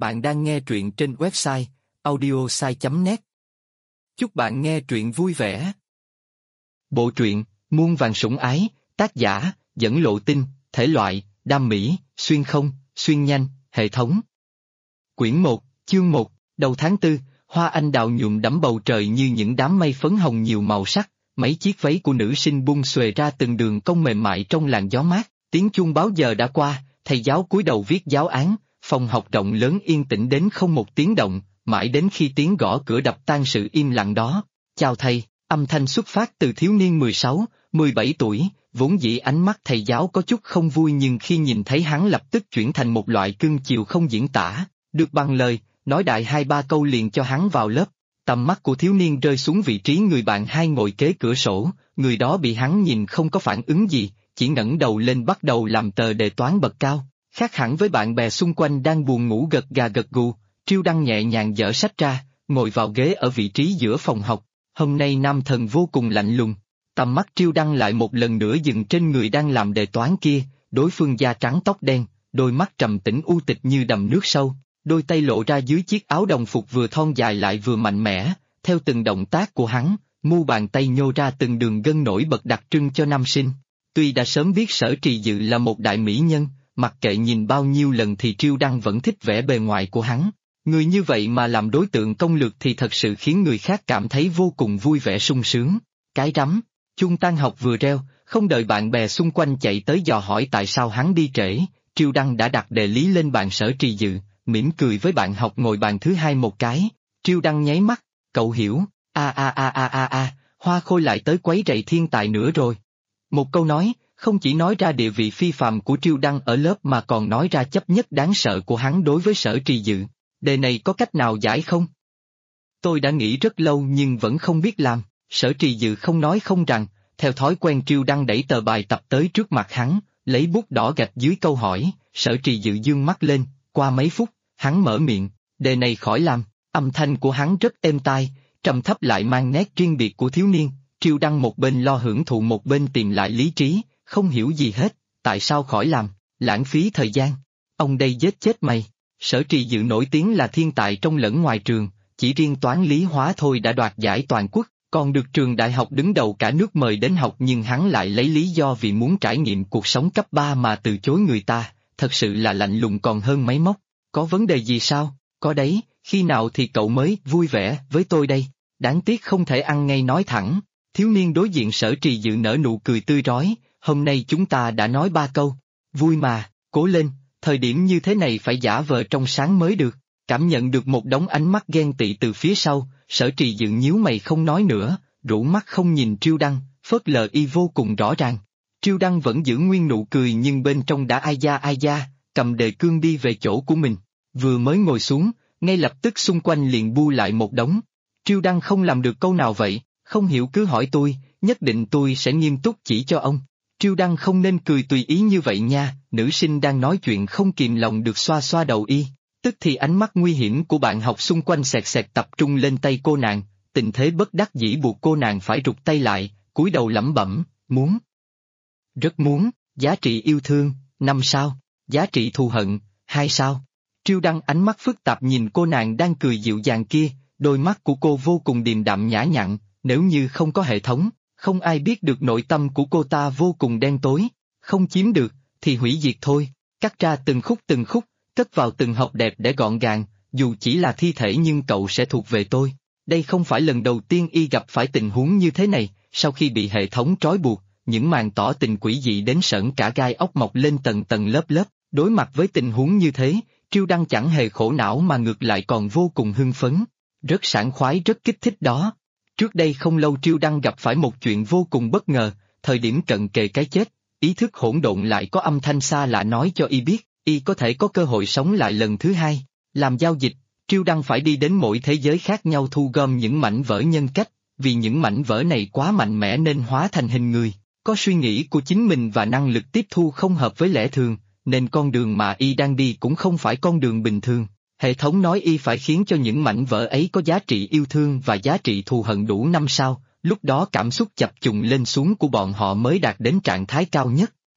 Bạn đang nghe truyện trên website audiosai.net. Chúc bạn nghe truyện vui vẻ. Bộ truyện Muôn vàn sủng ái, tác giả Dẫn Lộ Tinh, thể loại đam mỹ, xuyên không, xuyên nhanh, hệ thống. Quyển 1, chương 1, đầu tháng 4, hoa anh đào nhuộm đẫm bầu trời như những đám mây phấn hồng nhiều màu sắc, mấy chiếc váy của nữ sinh bung xuề ra từng đường cong mềm mại trong làn gió mát, tiếng chuông báo giờ đã qua, thầy giáo cúi đầu viết giáo án. Phòng học rộng lớn yên tĩnh đến không một tiếng động, mãi đến khi tiếng gõ cửa đập tan sự im lặng đó. Chào thầy, âm thanh xuất phát từ thiếu niên 16, 17 tuổi, vốn dĩ ánh mắt thầy giáo có chút không vui nhưng khi nhìn thấy hắn lập tức chuyển thành một loại cưng chiều không diễn tả, được bằng lời, nói đại 2-3 câu liền cho hắn vào lớp. Tầm mắt của thiếu niên rơi xuống vị trí người bạn hai ngồi kế cửa sổ, người đó bị hắn nhìn không có phản ứng gì, chỉ ngẩng đầu lên bắt đầu làm tờ đề toán bậc cao. Khác hẳn với bạn bè xung quanh đang buồn ngủ gật gà gật gù, Triêu Đăng nhẹ nhàng dở sách ra, ngồi vào ghế ở vị trí giữa phòng học. Hôm nay nam thần vô cùng lạnh lùng. Tầm mắt Triêu Đăng lại một lần nữa dừng trên người đang làm đề toán kia, đối phương da trắng tóc đen, đôi mắt trầm tĩnh u tịch như đầm nước sâu, đôi tay lộ ra dưới chiếc áo đồng phục vừa thon dài lại vừa mạnh mẽ, theo từng động tác của hắn, mu bàn tay nhô ra từng đường gân nổi bật đặc trưng cho nam sinh. Tuy đã sớm biết Sở Trì Dự là một đại mỹ nhân, mặc kệ nhìn bao nhiêu lần thì Triêu Đăng vẫn thích vẻ bề ngoài của hắn. Người như vậy mà làm đối tượng công lược thì thật sự khiến người khác cảm thấy vô cùng vui vẻ sung sướng. Cái rắm, chuông tan học vừa reo, không đợi bạn bè xung quanh chạy tới dò hỏi tại sao hắn đi trễ, Triêu Đăng đã đặt đề lý lên bàn Sở Trì Dự, mỉm cười với bạn học ngồi bàn thứ hai một cái. Triêu Đăng nháy mắt, cậu hiểu, Hoa Khôi lại tới quấy rầy thiên tài nữa rồi. Một câu nói, không chỉ nói ra địa vị phi phàm của Triêu Đăng ở lớp mà còn nói ra chấp nhất đáng sợ của hắn đối với Sở Trì Dự. Đề này có cách nào giải không? Tôi đã nghĩ rất lâu nhưng vẫn không biết làm. Sở Trì Dự không nói không rằng, theo thói quen Triêu Đăng đẩy tờ bài tập tới trước mặt hắn, lấy bút đỏ gạch dưới câu hỏi. Sở Trì Dự dương mắt lên, qua mấy phút, hắn mở miệng, đề này khỏi làm. Âm thanh của hắn rất êm tai, trầm thấp lại mang nét riêng biệt của thiếu niên. Triêu Đăng một bên lo hưởng thụ một bên tìm lại lý trí. Không hiểu gì hết, tại sao khỏi làm, lãng phí thời gian, ông đây giết chết mày. Sở Trì Dự nổi tiếng là thiên tài trong lẫn ngoài trường, chỉ riêng toán lý hóa thôi đã đoạt giải toàn quốc, còn được trường đại học đứng đầu cả nước mời đến học nhưng hắn lại lấy lý do vì muốn trải nghiệm cuộc sống cấp 3 mà từ chối người ta, thật sự là lạnh lùng còn hơn máy móc. Có vấn đề gì sao? Có đấy, khi nào thì cậu mới vui vẻ với tôi đây? Đáng tiếc không thể ăn ngay nói thẳng. Thiếu niên đối diện Sở Trì Dự nở nụ cười tươi rói. Hôm nay chúng ta đã nói 3 câu, vui mà, cố lên, thời điểm như thế này phải giả vờ trong sáng mới được. Cảm nhận được một đống ánh mắt ghen tị từ phía sau, Sở Trì Dự nhíu mày không nói nữa, rũ mắt không nhìn Triêu Đăng, phớt lờ y vô cùng rõ ràng. Triêu Đăng vẫn giữ nguyên nụ cười nhưng bên trong đã ai da, cầm đề cương đi về chỗ của mình. Vừa mới ngồi xuống, ngay lập tức xung quanh liền bu lại một đống. Triêu Đăng không làm được câu nào vậy, không hiểu cứ hỏi tôi, nhất định tôi sẽ nghiêm túc chỉ cho ông. Triêu Đăng không nên cười tùy ý như vậy nha, nữ sinh đang nói chuyện không kìm lòng được xoa xoa đầu y, tức thì ánh mắt nguy hiểm của bạn học xung quanh xẹt tập trung lên tay cô nàng, tình thế bất đắc dĩ buộc cô nàng phải rụt tay lại, cúi đầu lẩm bẩm, muốn. Rất muốn, giá trị yêu thương, 5 sao, giá trị thù hận, 2 sao. Triêu Đăng ánh mắt phức tạp nhìn cô nàng đang cười dịu dàng kia, đôi mắt của cô vô cùng điềm đạm nhã nhặn, nếu như không có hệ thống. Không ai biết được nội tâm của cô ta vô cùng đen tối, không chiếm được, thì hủy diệt thôi, cắt ra từng khúc, cất vào từng hộp đẹp để gọn gàng, dù chỉ là thi thể nhưng cậu sẽ thuộc về tôi. Đây không phải lần đầu tiên y gặp phải tình huống như thế này, sau khi bị hệ thống trói buộc, những màn tỏ tình quỷ dị đến sởn cả gai ốc mọc lên tầng tầng lớp lớp, đối mặt với tình huống như thế, Triêu Đăng chẳng hề khổ não mà ngược lại còn vô cùng hưng phấn, rất sảng khoái rất kích thích đó. Trước đây không lâu Triêu Đăng gặp phải một chuyện vô cùng bất ngờ, thời điểm cận kề cái chết, ý thức hỗn độn lại có âm thanh xa lạ nói cho y biết, y có thể có cơ hội sống lại lần thứ hai. Làm giao dịch, Triêu Đăng phải đi đến mỗi thế giới khác nhau thu gom những mảnh vỡ nhân cách, vì những mảnh vỡ này quá mạnh mẽ nên hóa thành hình người, có suy nghĩ của chính mình và năng lực tiếp thu không hợp với lẽ thường, nên con đường mà y đang đi cũng không phải con đường bình thường. Hệ thống nói y phải khiến cho những mảnh vỡ ấy có giá trị yêu thương và giá trị thù hận đủ 5 sao, lúc đó cảm xúc chập trùng lên xuống của bọn họ mới đạt đến trạng thái cao nhất.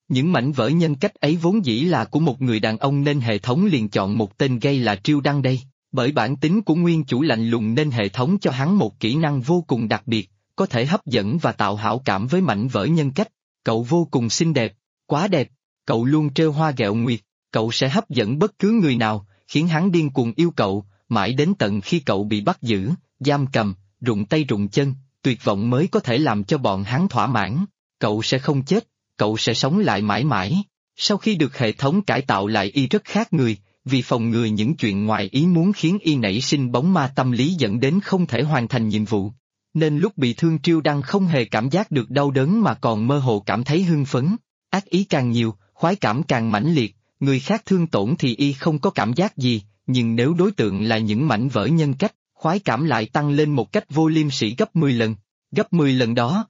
Những mảnh vỡ nhân cách ấy vốn dĩ là của một người đàn ông nên hệ thống liền chọn một tên gay là Triêu Đăng đây. Bởi bản tính của nguyên chủ lạnh lùng nên hệ thống cho hắn một kỹ năng vô cùng đặc biệt, có thể hấp dẫn và tạo hảo cảm với mảnh vỡ nhân cách. Cậu vô cùng xinh đẹp, quá đẹp, cậu luôn trêu hoa ghẹo nguyệt, cậu sẽ hấp dẫn bất cứ người nào, khiến hắn điên cuồng yêu cậu, mãi đến tận khi cậu bị bắt giữ, giam cầm, rụng tay rụng chân, tuyệt vọng mới có thể làm cho bọn hắn thỏa mãn. Cậu sẽ không chết, cậu sẽ sống lại mãi mãi. Sau khi được hệ thống cải tạo lại y rất khác người, vì phòng ngừa những chuyện ngoài ý muốn khiến y nảy sinh bóng ma tâm lý dẫn đến không thể hoàn thành nhiệm vụ. Nên lúc bị thương Triêu Đăng không hề cảm giác được đau đớn mà còn mơ hồ cảm thấy hưng phấn. Ác ý càng nhiều, khoái cảm càng mãnh liệt, người khác thương tổn thì y không có cảm giác gì, nhưng nếu đối tượng là những mảnh vỡ nhân cách, khoái cảm lại tăng lên một cách vô liêm sỉ gấp 10 lần. Gấp 10 lần đó.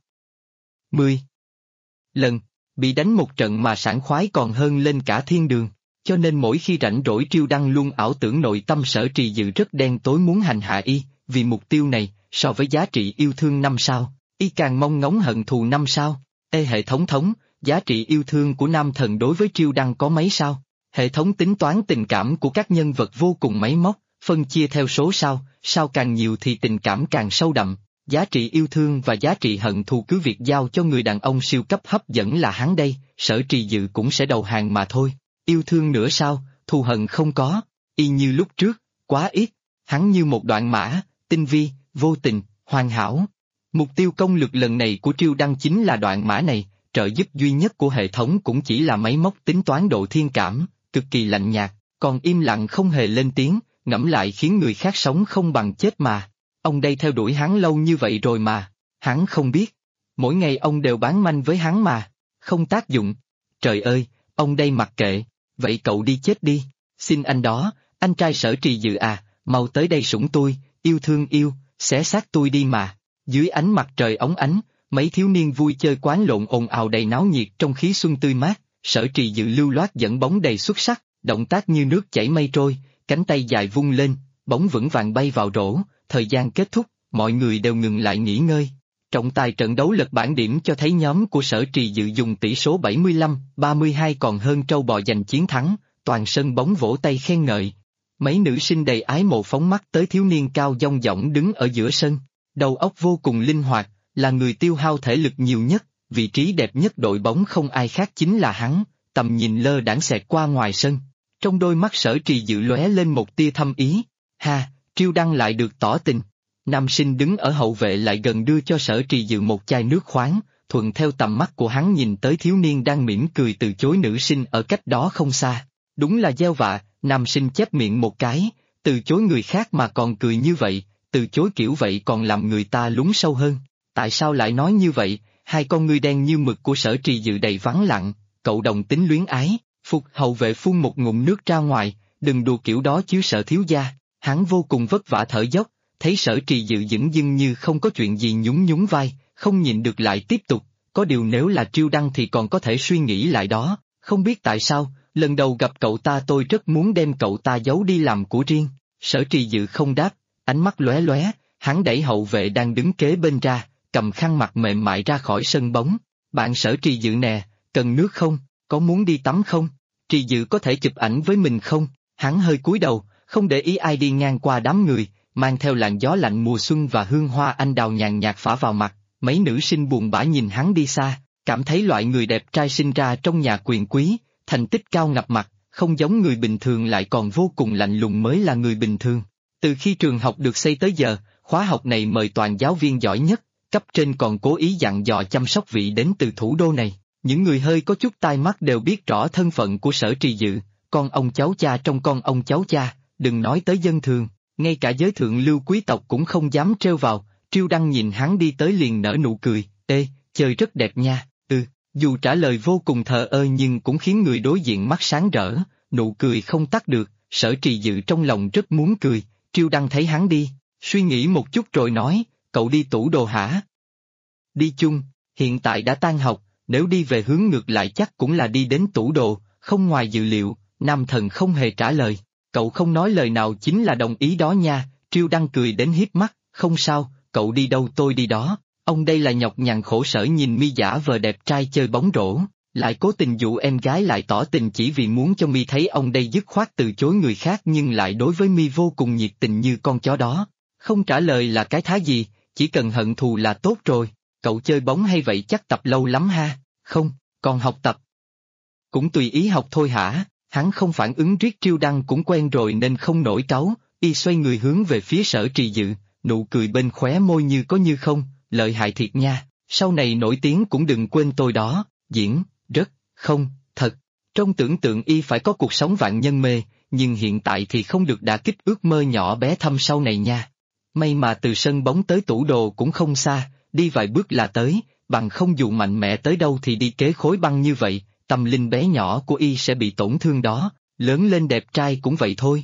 10 lần, bị đánh một trận mà sảng khoái còn hơn lên cả thiên đường. Cho nên mỗi khi rảnh rỗi Triêu Đăng luôn ảo tưởng nội tâm Sở Trì Dự rất đen tối muốn hành hạ y, vì mục tiêu này, so với giá trị yêu thương 5 sao, y càng mong ngóng hận thù 5 sao. Hệ thống, giá trị yêu thương của nam thần đối với Triêu Đăng có mấy sao? Hệ thống tính toán tình cảm của các nhân vật vô cùng máy móc, phân chia theo số sao, sao càng nhiều thì tình cảm càng sâu đậm. Giá trị yêu thương và giá trị hận thù cứ việc giao cho người đàn ông siêu cấp hấp dẫn là hắn đây, Sở Trì Dự cũng sẽ đầu hàng mà thôi. Yêu thương nữa sao, thù hận không có, y như lúc trước, quá ít, hắn như một đoạn mã, tinh vi, vô tình, hoàn hảo. Mục tiêu công lược lần này của Triêu Đăng chính là đoạn mã này, trợ giúp duy nhất của hệ thống cũng chỉ là máy móc tính toán độ thiên cảm, cực kỳ lạnh nhạt, còn im lặng không hề lên tiếng, ngẫm lại khiến người khác sống không bằng chết mà. Ông đây theo đuổi hắn lâu như vậy rồi mà, hắn không biết. Mỗi ngày ông đều bán manh với hắn mà, không tác dụng. Trời ơi, ông đây mặc kệ, vậy cậu đi chết đi. Xin anh đó, anh trai Sở Trì Dự à, mau tới đây sủng tôi, yêu thương yêu, xé xác tôi đi mà. Dưới ánh mặt trời óng ánh, mấy thiếu niên vui chơi quán lộn ồn ào đầy náo nhiệt trong khí xuân tươi mát. Sở Trì Dự lưu loát dẫn bóng đầy xuất sắc, động tác như nước chảy mây trôi, cánh tay dài vung lên, bóng vững vàng bay vào rổ. Thời gian kết thúc, mọi người đều ngừng lại nghỉ ngơi. Trọng tài trận đấu lật bảng điểm cho thấy nhóm của Sở Trì Dự dùng tỷ số 75-32 còn hơn trâu bò giành chiến thắng, toàn sân bóng vỗ tay khen ngợi. Mấy nữ sinh đầy ái mộ phóng mắt tới thiếu niên cao dong dỏng đứng ở giữa sân, đầu óc vô cùng linh hoạt, là người tiêu hao thể lực nhiều nhất, vị trí đẹp nhất đội bóng không ai khác chính là hắn, tầm nhìn lơ đãng xẹt qua ngoài sân. Trong đôi mắt Sở Trì Dự lóe lên một tia thâm ý, ha, Triêu Đăng lại được tỏ tình. Nam sinh đứng ở hậu vệ lại gần đưa cho Sở Trì Dự một chai nước khoáng, thuận theo tầm mắt của hắn nhìn tới thiếu niên đang mỉm cười từ chối nữ sinh ở cách đó không xa. Đúng là gieo vạ, nam sinh chép miệng một cái, từ chối người khác mà còn cười như vậy, từ chối kiểu vậy còn làm người ta lún sâu hơn. Tại sao lại nói như vậy? Hai con ngươi đen như mực của Sở Trì Dự đầy vắng lặng, cậu đồng tính luyến ái, phục hậu vệ phun một ngụm nước ra ngoài, đừng đùa kiểu đó chứ Sở thiếu gia. Hắn vô cùng vất vả thở dốc, thấy Sở Trì Dự dửng dưng như không có chuyện gì nhún nhún vai, không nhịn được lại tiếp tục, có điều nếu là Triêu Đăng thì còn có thể suy nghĩ lại đó, không biết tại sao, lần đầu gặp cậu ta tôi rất muốn đem cậu ta giấu đi làm của riêng. Sở Trì Dự không đáp, ánh mắt lóe lóe, hắn đẩy hậu vệ đang đứng kế bên ra, cầm khăn mặt mềm mại ra khỏi sân bóng. Bạn Sở Trì Dự nè, cần nước không, có muốn đi tắm không? Trì Dự có thể chụp ảnh với mình không? Hắn hơi cúi đầu, không để ý ai đi ngang qua đám người, mang theo làn gió lạnh mùa xuân và hương hoa anh đào nhàn nhạt phả vào mặt. Mấy nữ sinh buồn bã nhìn hắn đi xa, cảm thấy loại người đẹp trai sinh ra trong nhà quyền quý, thành tích cao ngập mặt, không giống người bình thường lại còn vô cùng lạnh lùng mới là người bình thường. Từ khi trường học được xây tới giờ, khóa học này mời toàn giáo viên giỏi nhất, cấp trên còn cố ý dặn dò chăm sóc vị đến từ thủ đô này. Những người hơi có chút tai mắt đều biết rõ thân phận của Sở Trì Dự, con ông cháu cha trong con ông cháu cha, đừng nói tới dân thường, ngay cả giới thượng lưu quý tộc cũng không dám trêu vào. Triêu Đăng nhìn hắn đi tới liền nở nụ cười, ê, chơi rất đẹp nha, dù trả lời vô cùng thờ ơ nhưng cũng khiến người đối diện mắt sáng rỡ, nụ cười không tắt được. Sở Trì Dự trong lòng rất muốn cười, Triêu Đăng thấy hắn đi, suy nghĩ một chút rồi nói, cậu đi tủ đồ hả? Đi chung, hiện tại đã tan học, nếu đi về hướng ngược lại chắc cũng là đi đến tủ đồ, không ngoài dự liệu. Nam thần không hề trả lời, cậu không nói lời nào chính là đồng ý đó nha. Triêu Đăng cười đến hiếp mắt, không sao, cậu đi đâu tôi đi đó. Ông đây là nhọc nhằn khổ sở nhìn mi giả vờ đẹp trai chơi bóng rổ, lại cố tình dụ em gái lại tỏ tình chỉ vì muốn cho mi thấy ông đây dứt khoát từ chối người khác nhưng lại đối với mi vô cùng nhiệt tình như con chó đó. Không trả lời là cái thá gì, chỉ cần hận thù là tốt rồi. Cậu chơi bóng hay vậy chắc tập lâu lắm ha? Không, còn học tập. Cũng tùy ý học thôi hả? Hắn không phản ứng riết Triêu Đăng cũng quen rồi nên không nổi cáu, y xoay người hướng về phía Sở Trì Dự, nụ cười bên khóe môi như có như không, lợi hại thiệt nha, sau này nổi tiếng cũng đừng quên tôi đó, diễn, rất, không, thật. Trong tưởng tượng y phải có cuộc sống vạn nhân mê, nhưng hiện tại thì không được đả kích ước mơ nhỏ bé thăm sau này nha. May mà từ sân bóng tới tủ đồ cũng không xa, đi vài bước là tới, bằng không dù mạnh mẽ tới đâu thì đi kế khối băng như vậy, tâm linh bé nhỏ của y sẽ bị tổn thương đó, lớn lên đẹp trai cũng vậy thôi.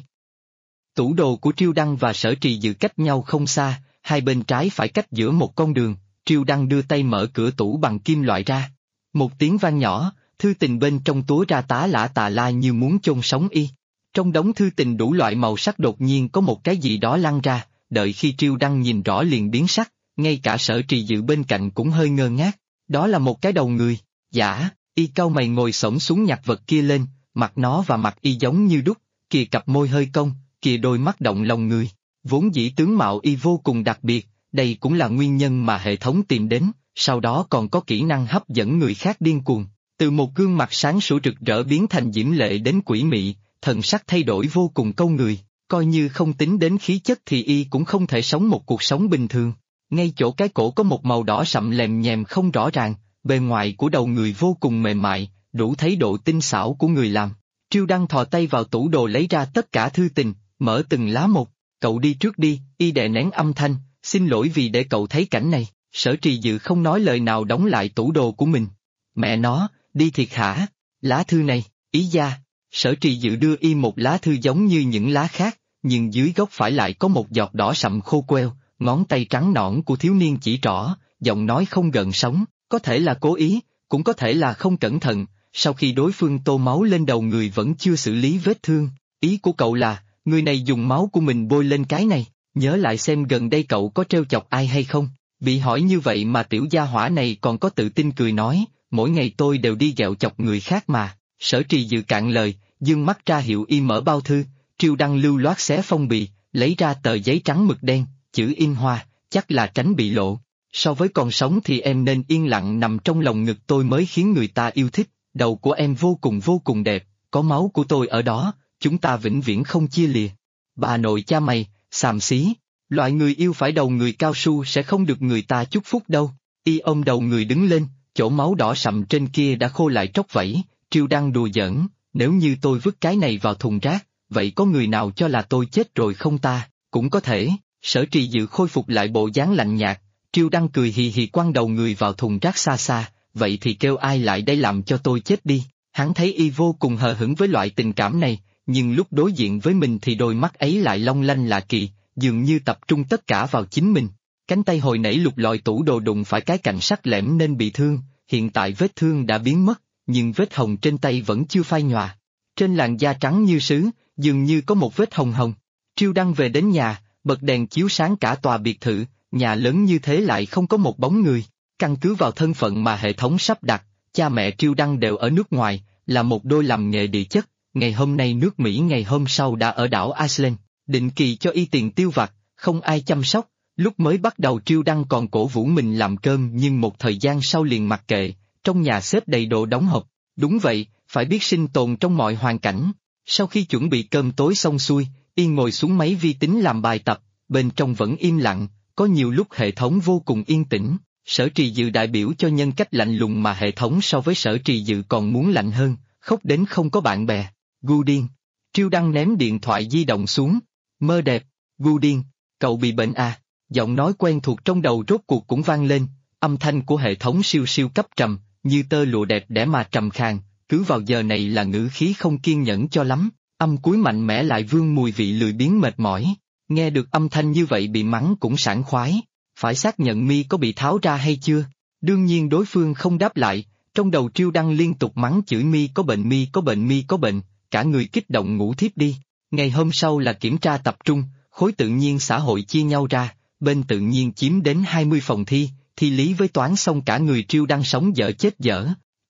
Tủ đồ của Triêu Đăng và Sở Trì Dự cách nhau không xa, hai bên trái phải cách giữa một con đường, Triêu Đăng đưa tay mở cửa tủ bằng kim loại ra. Một tiếng vang nhỏ, thư tình bên trong túa ra tá lả tà la như muốn chôn sống y. Trong đống thư tình đủ loại màu sắc đột nhiên có một cái gì đó lăn ra, đợi khi Triêu Đăng nhìn rõ liền biến sắc, ngay cả Sở Trì Dự bên cạnh cũng hơi ngơ ngác. Đó là một cái đầu người, giả, y cau mày ngồi xổm xuống nhặt vật kia lên, mặt nó và mặt y giống như đúc, kìa cặp môi hơi cong, kìa đôi mắt động lòng người. Vốn dĩ tướng mạo y vô cùng đặc biệt, đây cũng là nguyên nhân mà hệ thống tìm đến, sau đó còn có kỹ năng hấp dẫn người khác điên cuồng. Từ một gương mặt sáng sủa rực rỡ biến thành diễm lệ đến quỷ mị, thần sắc thay đổi vô cùng câu người, coi như không tính đến khí chất thì y cũng không thể sống một cuộc sống bình thường. Ngay chỗ cái cổ có một màu đỏ sậm lèm nhèm không rõ ràng, bề ngoài của đầu người vô cùng mềm mại, đủ thấy độ tinh xảo của người làm. Triêu Đăng thò tay vào tủ đồ lấy ra tất cả thư tình, mở từng lá một. Cậu đi trước đi, y đè nén âm thanh, xin lỗi vì để cậu thấy cảnh này. Sở Trì Dự không nói lời nào đóng lại tủ đồ của mình. Mẹ nó, đi thiệt hả? Lá thư này, ý gia. Sở Trì Dự đưa y một lá thư giống như những lá khác, nhưng dưới góc phải lại có một giọt đỏ sậm khô queo, ngón tay trắng nõn của thiếu niên chỉ trỏ, giọng nói không gợn sóng, có thể là cố ý, cũng có thể là không cẩn thận, sau khi đối phương tô máu lên đầu người vẫn chưa xử lý vết thương. Ý của cậu là, người này dùng máu của mình bôi lên cái này, nhớ lại xem gần đây cậu có trêu chọc ai hay không. Bị hỏi như vậy mà tiểu gia hỏa này còn có tự tin cười nói, mỗi ngày tôi đều đi ghẹo chọc người khác mà. Sở Trì Dự cạn lời, dương mắt ra hiệu y mở bao thư, Triêu Đăng lưu loát xé phong bì, lấy ra tờ giấy trắng mực đen, chữ in hoa, chắc là tránh bị lộ. So với còn sống thì em nên yên lặng nằm trong lòng ngực tôi mới khiến người ta yêu thích, đầu của em vô cùng đẹp, có máu của tôi ở đó, chúng ta vĩnh viễn không chia lìa. Bà nội cha mày, xàm xí, loại người yêu phải đầu người cao su sẽ không được người ta chúc phúc đâu. Y ôm đầu người đứng lên, chỗ máu đỏ sậm trên kia đã khô lại tróc vẫy. Triêu Đăng đùa giỡn, nếu như tôi vứt cái này vào thùng rác, vậy có người nào cho là tôi chết rồi không ta? Cũng có thể. Sở Trì Dự khôi phục lại bộ dáng lạnh nhạt, Triêu Đăng cười hì hì quăng đầu người vào thùng rác xa xa, vậy thì kêu ai lại đây làm cho tôi chết đi. Hắn thấy y vô cùng hờ hững với loại tình cảm này, nhưng lúc đối diện với mình thì đôi mắt ấy lại long lanh lạ kỳ, dường như tập trung tất cả vào chính mình. Cánh tay hồi nãy lục lọi tủ đồ đụng phải cái cạnh sắc lẻm nên bị thương, hiện tại vết thương đã biến mất, nhưng vết hồng trên tay vẫn chưa phai nhòa. Trên làn da trắng như sứ, dường như có một vết hồng hồng. Triêu Đăng về đến nhà, bật đèn chiếu sáng cả tòa biệt thự, nhà lớn như thế lại không có một bóng người. Căn cứ vào thân phận mà hệ thống sắp đặt, cha mẹ Triêu Đăng đều ở nước ngoài, là một đôi làm nghề địa chất, ngày hôm nay nước Mỹ ngày hôm sau đã ở đảo Iceland, định kỳ cho y tiền tiêu vặt, không ai chăm sóc. Lúc mới bắt đầu Triêu Đăng còn cổ vũ mình làm cơm nhưng một thời gian sau liền mặc kệ, trong nhà xếp đầy đồ đóng hộp. Đúng vậy, phải biết sinh tồn trong mọi hoàn cảnh. Sau khi chuẩn bị cơm tối xong xuôi, y ngồi xuống máy vi tính làm bài tập, bên trong vẫn im lặng, có nhiều lúc hệ thống vô cùng yên tĩnh. Sở Trì Dự đại biểu cho nhân cách lạnh lùng mà hệ thống so với Sở Trì Dự còn muốn lạnh hơn, khóc đến không có bạn bè. Gu điên. Triêu Đăng ném điện thoại di động xuống. Mơ đẹp. Gu điên. Cậu bị bệnh à? Giọng nói quen thuộc trong đầu rốt cuộc cũng vang lên, âm thanh của hệ thống siêu siêu cấp trầm, như tơ lụa đẹp đẽ mà trầm khàn, cứ vào giờ này là ngữ khí không kiên nhẫn cho lắm, âm cuối mạnh mẽ lại vương mùi vị lười biếng mệt mỏi. Nghe được âm thanh như vậy bị mắng cũng sảng khoái, phải xác nhận mi có bị tháo ra hay chưa? Đương nhiên đối phương không đáp lại, trong đầu Triêu Đăng liên tục mắng chửi mi có bệnh mi có bệnh mi có bệnh, cả người kích động ngủ thiếp đi. Ngày hôm sau là kiểm tra tập trung, khối tự nhiên xã hội chia nhau ra, bên tự nhiên chiếm đến 20 phòng thi lý với toán xong cả người Triêu Đăng sống dở chết dở.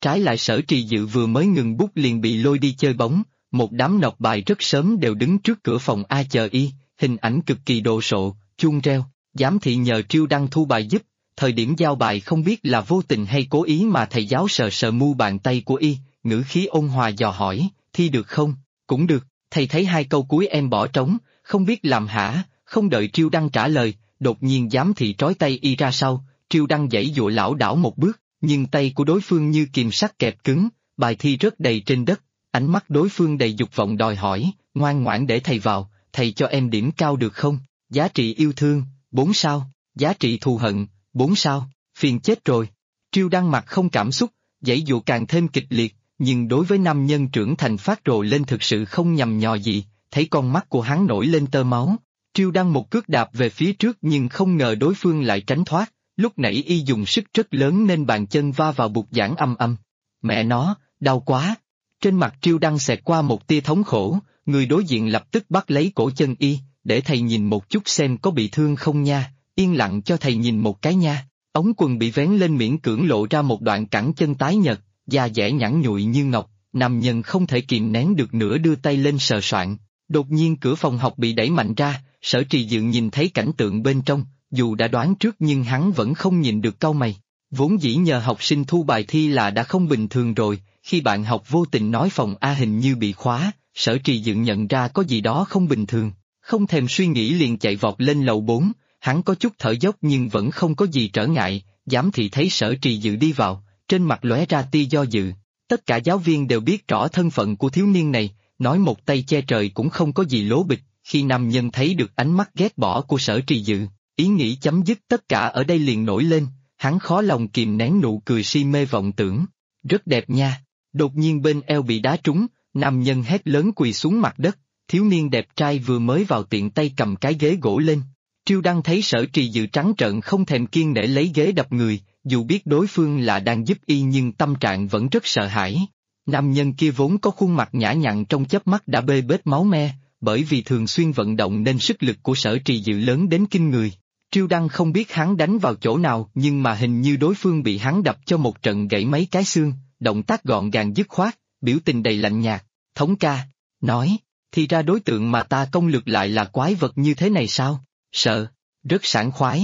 Trái lại Sở Trì Dự vừa mới ngừng bút liền bị lôi đi chơi bóng, một đám nộp bài rất sớm đều đứng trước cửa phòng A chờ y, hình ảnh cực kỳ đồ sộ, chuông reo, giám thị nhờ Triêu Đăng thu bài giúp, thời điểm giao bài không biết là vô tình hay cố ý mà thầy giáo sờ sờ mu bàn tay của y, ngữ khí ôn hòa dò hỏi, thi được không? Cũng được, thầy thấy hai câu cuối em bỏ trống, không biết làm hả, không đợi Triêu Đăng trả lời, đột nhiên giám thị trói tay y ra sau, Triêu Đăng giãy giụa lảo đảo một bước, nhưng tay của đối phương như kìm sắt kẹp cứng, bài thi rớt đầy trên đất, ánh mắt đối phương đầy dục vọng đòi hỏi, ngoan ngoãn để thầy vào, thầy cho em điểm cao được không? Giá trị yêu thương, 4 sao, giá trị thù hận, 4 sao, phiền chết rồi. Triêu Đăng mặt không cảm xúc, giãy giụa càng thêm kịch liệt, nhưng đối với nam nhân trưởng thành phát rồ lên thực sự không nhằm nhò gì, thấy con mắt của hắn nổi lên tơ máu. Triêu Đăng một cước đạp về phía trước nhưng không ngờ đối phương lại tránh thoát, lúc nãy y dùng sức rất lớn nên bàn chân va vào bục giảng âm âm. Mẹ nó, đau quá. Trên mặt Triêu Đăng xẹt qua một tia thống khổ, người đối diện lập tức bắt lấy cổ chân y, để thầy nhìn một chút xem có bị thương không nha, yên lặng cho thầy nhìn một cái nha. Ống quần bị vén lên miễn cưỡng lộ ra một đoạn cẳng chân tái nhợt, da dẻ nhẵn nhụi như ngọc, nam nhân không thể kìm nén được nữa đưa tay lên sờ soạng. Đột nhiên cửa phòng học bị đẩy mạnh ra, Sở Trì Dự nhìn thấy cảnh tượng bên trong, dù đã đoán trước nhưng hắn vẫn không nhìn được cau mày. Vốn dĩ nhờ học sinh thu bài thi là đã không bình thường rồi, khi bạn học vô tình nói phòng A hình như bị khóa, Sở Trì Dự nhận ra có gì đó không bình thường, không thèm suy nghĩ liền chạy vọt lên lầu 4, hắn có chút thở dốc nhưng vẫn không có gì trở ngại, giám thị thấy Sở Trì Dự đi vào, trên mặt lóe ra tia do dự. Tất cả giáo viên đều biết rõ thân phận của thiếu niên này, nói một tay che trời cũng không có gì lố bịch, khi nam nhân thấy được ánh mắt ghét bỏ của Sở Trì Dự, ý nghĩ chấm dứt tất cả ở đây liền nổi lên, hắn khó lòng kìm nén nụ cười si mê vọng tưởng. Rất đẹp nha. Đột nhiên bên eo bị đá trúng, nam nhân hét lớn quỳ xuống mặt đất, thiếu niên đẹp trai vừa mới vào tiện tay cầm cái ghế gỗ lên. Triêu Đăng thấy Sở Trì Dự trắng trợn không thèm kiêng nể lấy ghế đập người, dù biết đối phương là đang giúp y nhưng tâm trạng vẫn rất sợ hãi. Nam nhân kia vốn có khuôn mặt nhã nhặn trong chớp mắt đã bê bết máu me, bởi vì thường xuyên vận động nên sức lực của Sở Trì Dự lớn đến kinh người. Triêu Đăng không biết hắn đánh vào chỗ nào nhưng mà hình như đối phương bị hắn đập cho một trận gãy mấy cái xương, động tác gọn gàng dứt khoát, biểu tình đầy lạnh nhạt. Thống ca, nói, thì ra đối tượng mà ta công lược lại là quái vật như thế này sao? Sợ, rất sảng khoái.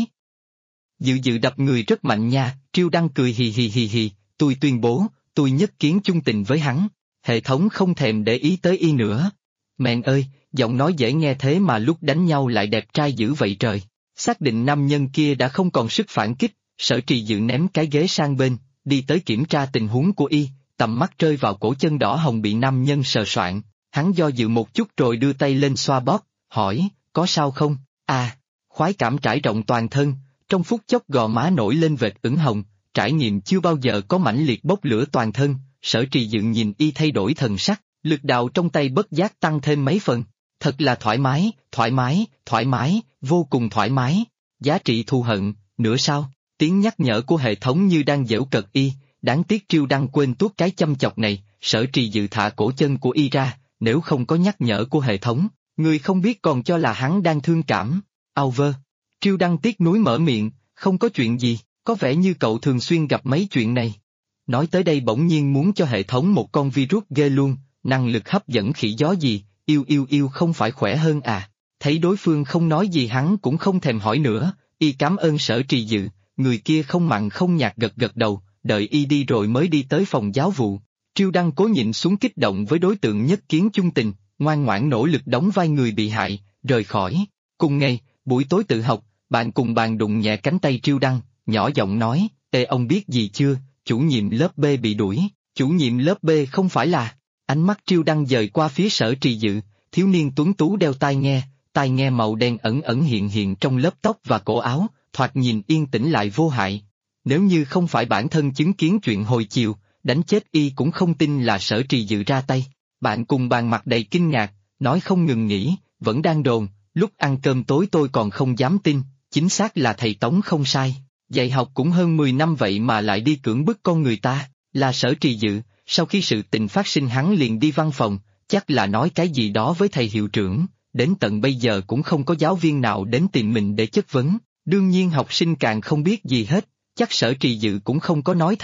Dự đập người rất mạnh nha, Triêu Đăng cười hì hì hì hì, tôi tuyên bố, tôi nhất kiến chung tình với hắn, hệ thống không thèm để ý tới y nữa. Mẹn ơi, giọng nói dễ nghe thế mà lúc đánh nhau lại đẹp trai dữ vậy trời. Xác định nam nhân kia đã không còn sức phản kích, Sở Trì Dự ném cái ghế sang bên, đi tới kiểm tra tình huống của y, tầm mắt rơi vào cổ chân đỏ hồng bị nam nhân sờ soạng, hắn do dự một chút rồi đưa tay lên xoa bóp, hỏi, có sao không? À, khoái cảm trải rộng toàn thân, trong phút chốc gò má nổi lên vệt ửng hồng, trải nghiệm chưa bao giờ có mãnh liệt bốc lửa toàn thân. Sở Trì Dự nhìn y thay đổi thần sắc, lực đạo trong tay bất giác tăng thêm mấy phần. Thật là thoải mái, thoải mái, thoải mái, vô cùng thoải mái. Giá trị thù hận, nửa sao, tiếng nhắc nhở của hệ thống như đang giễu cợt y, đáng tiếc Triêu Đăng quên tuốt cái châm chọc này, Sở Trì Dự thả cổ chân của y ra, nếu không có nhắc nhở của hệ thống, người không biết còn cho là hắn đang thương cảm. Ao vơ. Triêu Đăng tiếc nuối mở miệng, không có chuyện gì, có vẻ như cậu thường xuyên gặp mấy chuyện này. Nói tới đây bỗng nhiên muốn cho hệ thống một con virus ghê luôn, năng lực hấp dẫn khỉ gió gì, yêu không phải khỏe hơn à. Thấy đối phương không nói gì hắn cũng không thèm hỏi nữa, y cảm ơn Sở Trì Dự, người kia không mặn không nhạt gật gật đầu, đợi y đi rồi mới đi tới phòng giáo vụ. Triêu Đăng cố nhịn xuống kích động với đối tượng nhất kiến chung tình, ngoan ngoãn nỗ lực đóng vai người bị hại, rời khỏi. Cùng ngày, buổi tối tự học, bạn cùng bàn đụng nhẹ cánh tay Triêu Đăng, nhỏ giọng nói, ê ông biết gì chưa, chủ nhiệm lớp B bị đuổi, chủ nhiệm lớp B không phải là... Ánh mắt Triêu Đăng dời qua phía Sở Trì Dự, thiếu niên tuấn tú đeo tai nghe màu đen ẩn ẩn hiện hiện trong lớp tóc và cổ áo, thoạt nhìn yên tĩnh lại vô hại. Nếu như không phải bản thân chứng kiến chuyện hồi chiều, đánh chết y cũng không tin là Sở Trì Dự ra tay. Bạn cùng bàn mặt đầy kinh ngạc, nói không ngừng nghỉ, vẫn đang đồn, lúc ăn cơm tối tôi còn không dám tin, chính xác là thầy Tống không sai, dạy học cũng hơn 10 năm vậy mà lại đi cưỡng bức con người ta, là Sở Trì Dự. Sau khi sự tình phát sinh hắn liền đi văn phòng, chắc là nói cái gì đó với thầy hiệu trưởng, đến tận bây giờ cũng không có giáo viên nào đến tìm mình để chất vấn, đương nhiên học sinh càng không biết gì hết, chắc Sở Trì Dự cũng không có nói thật.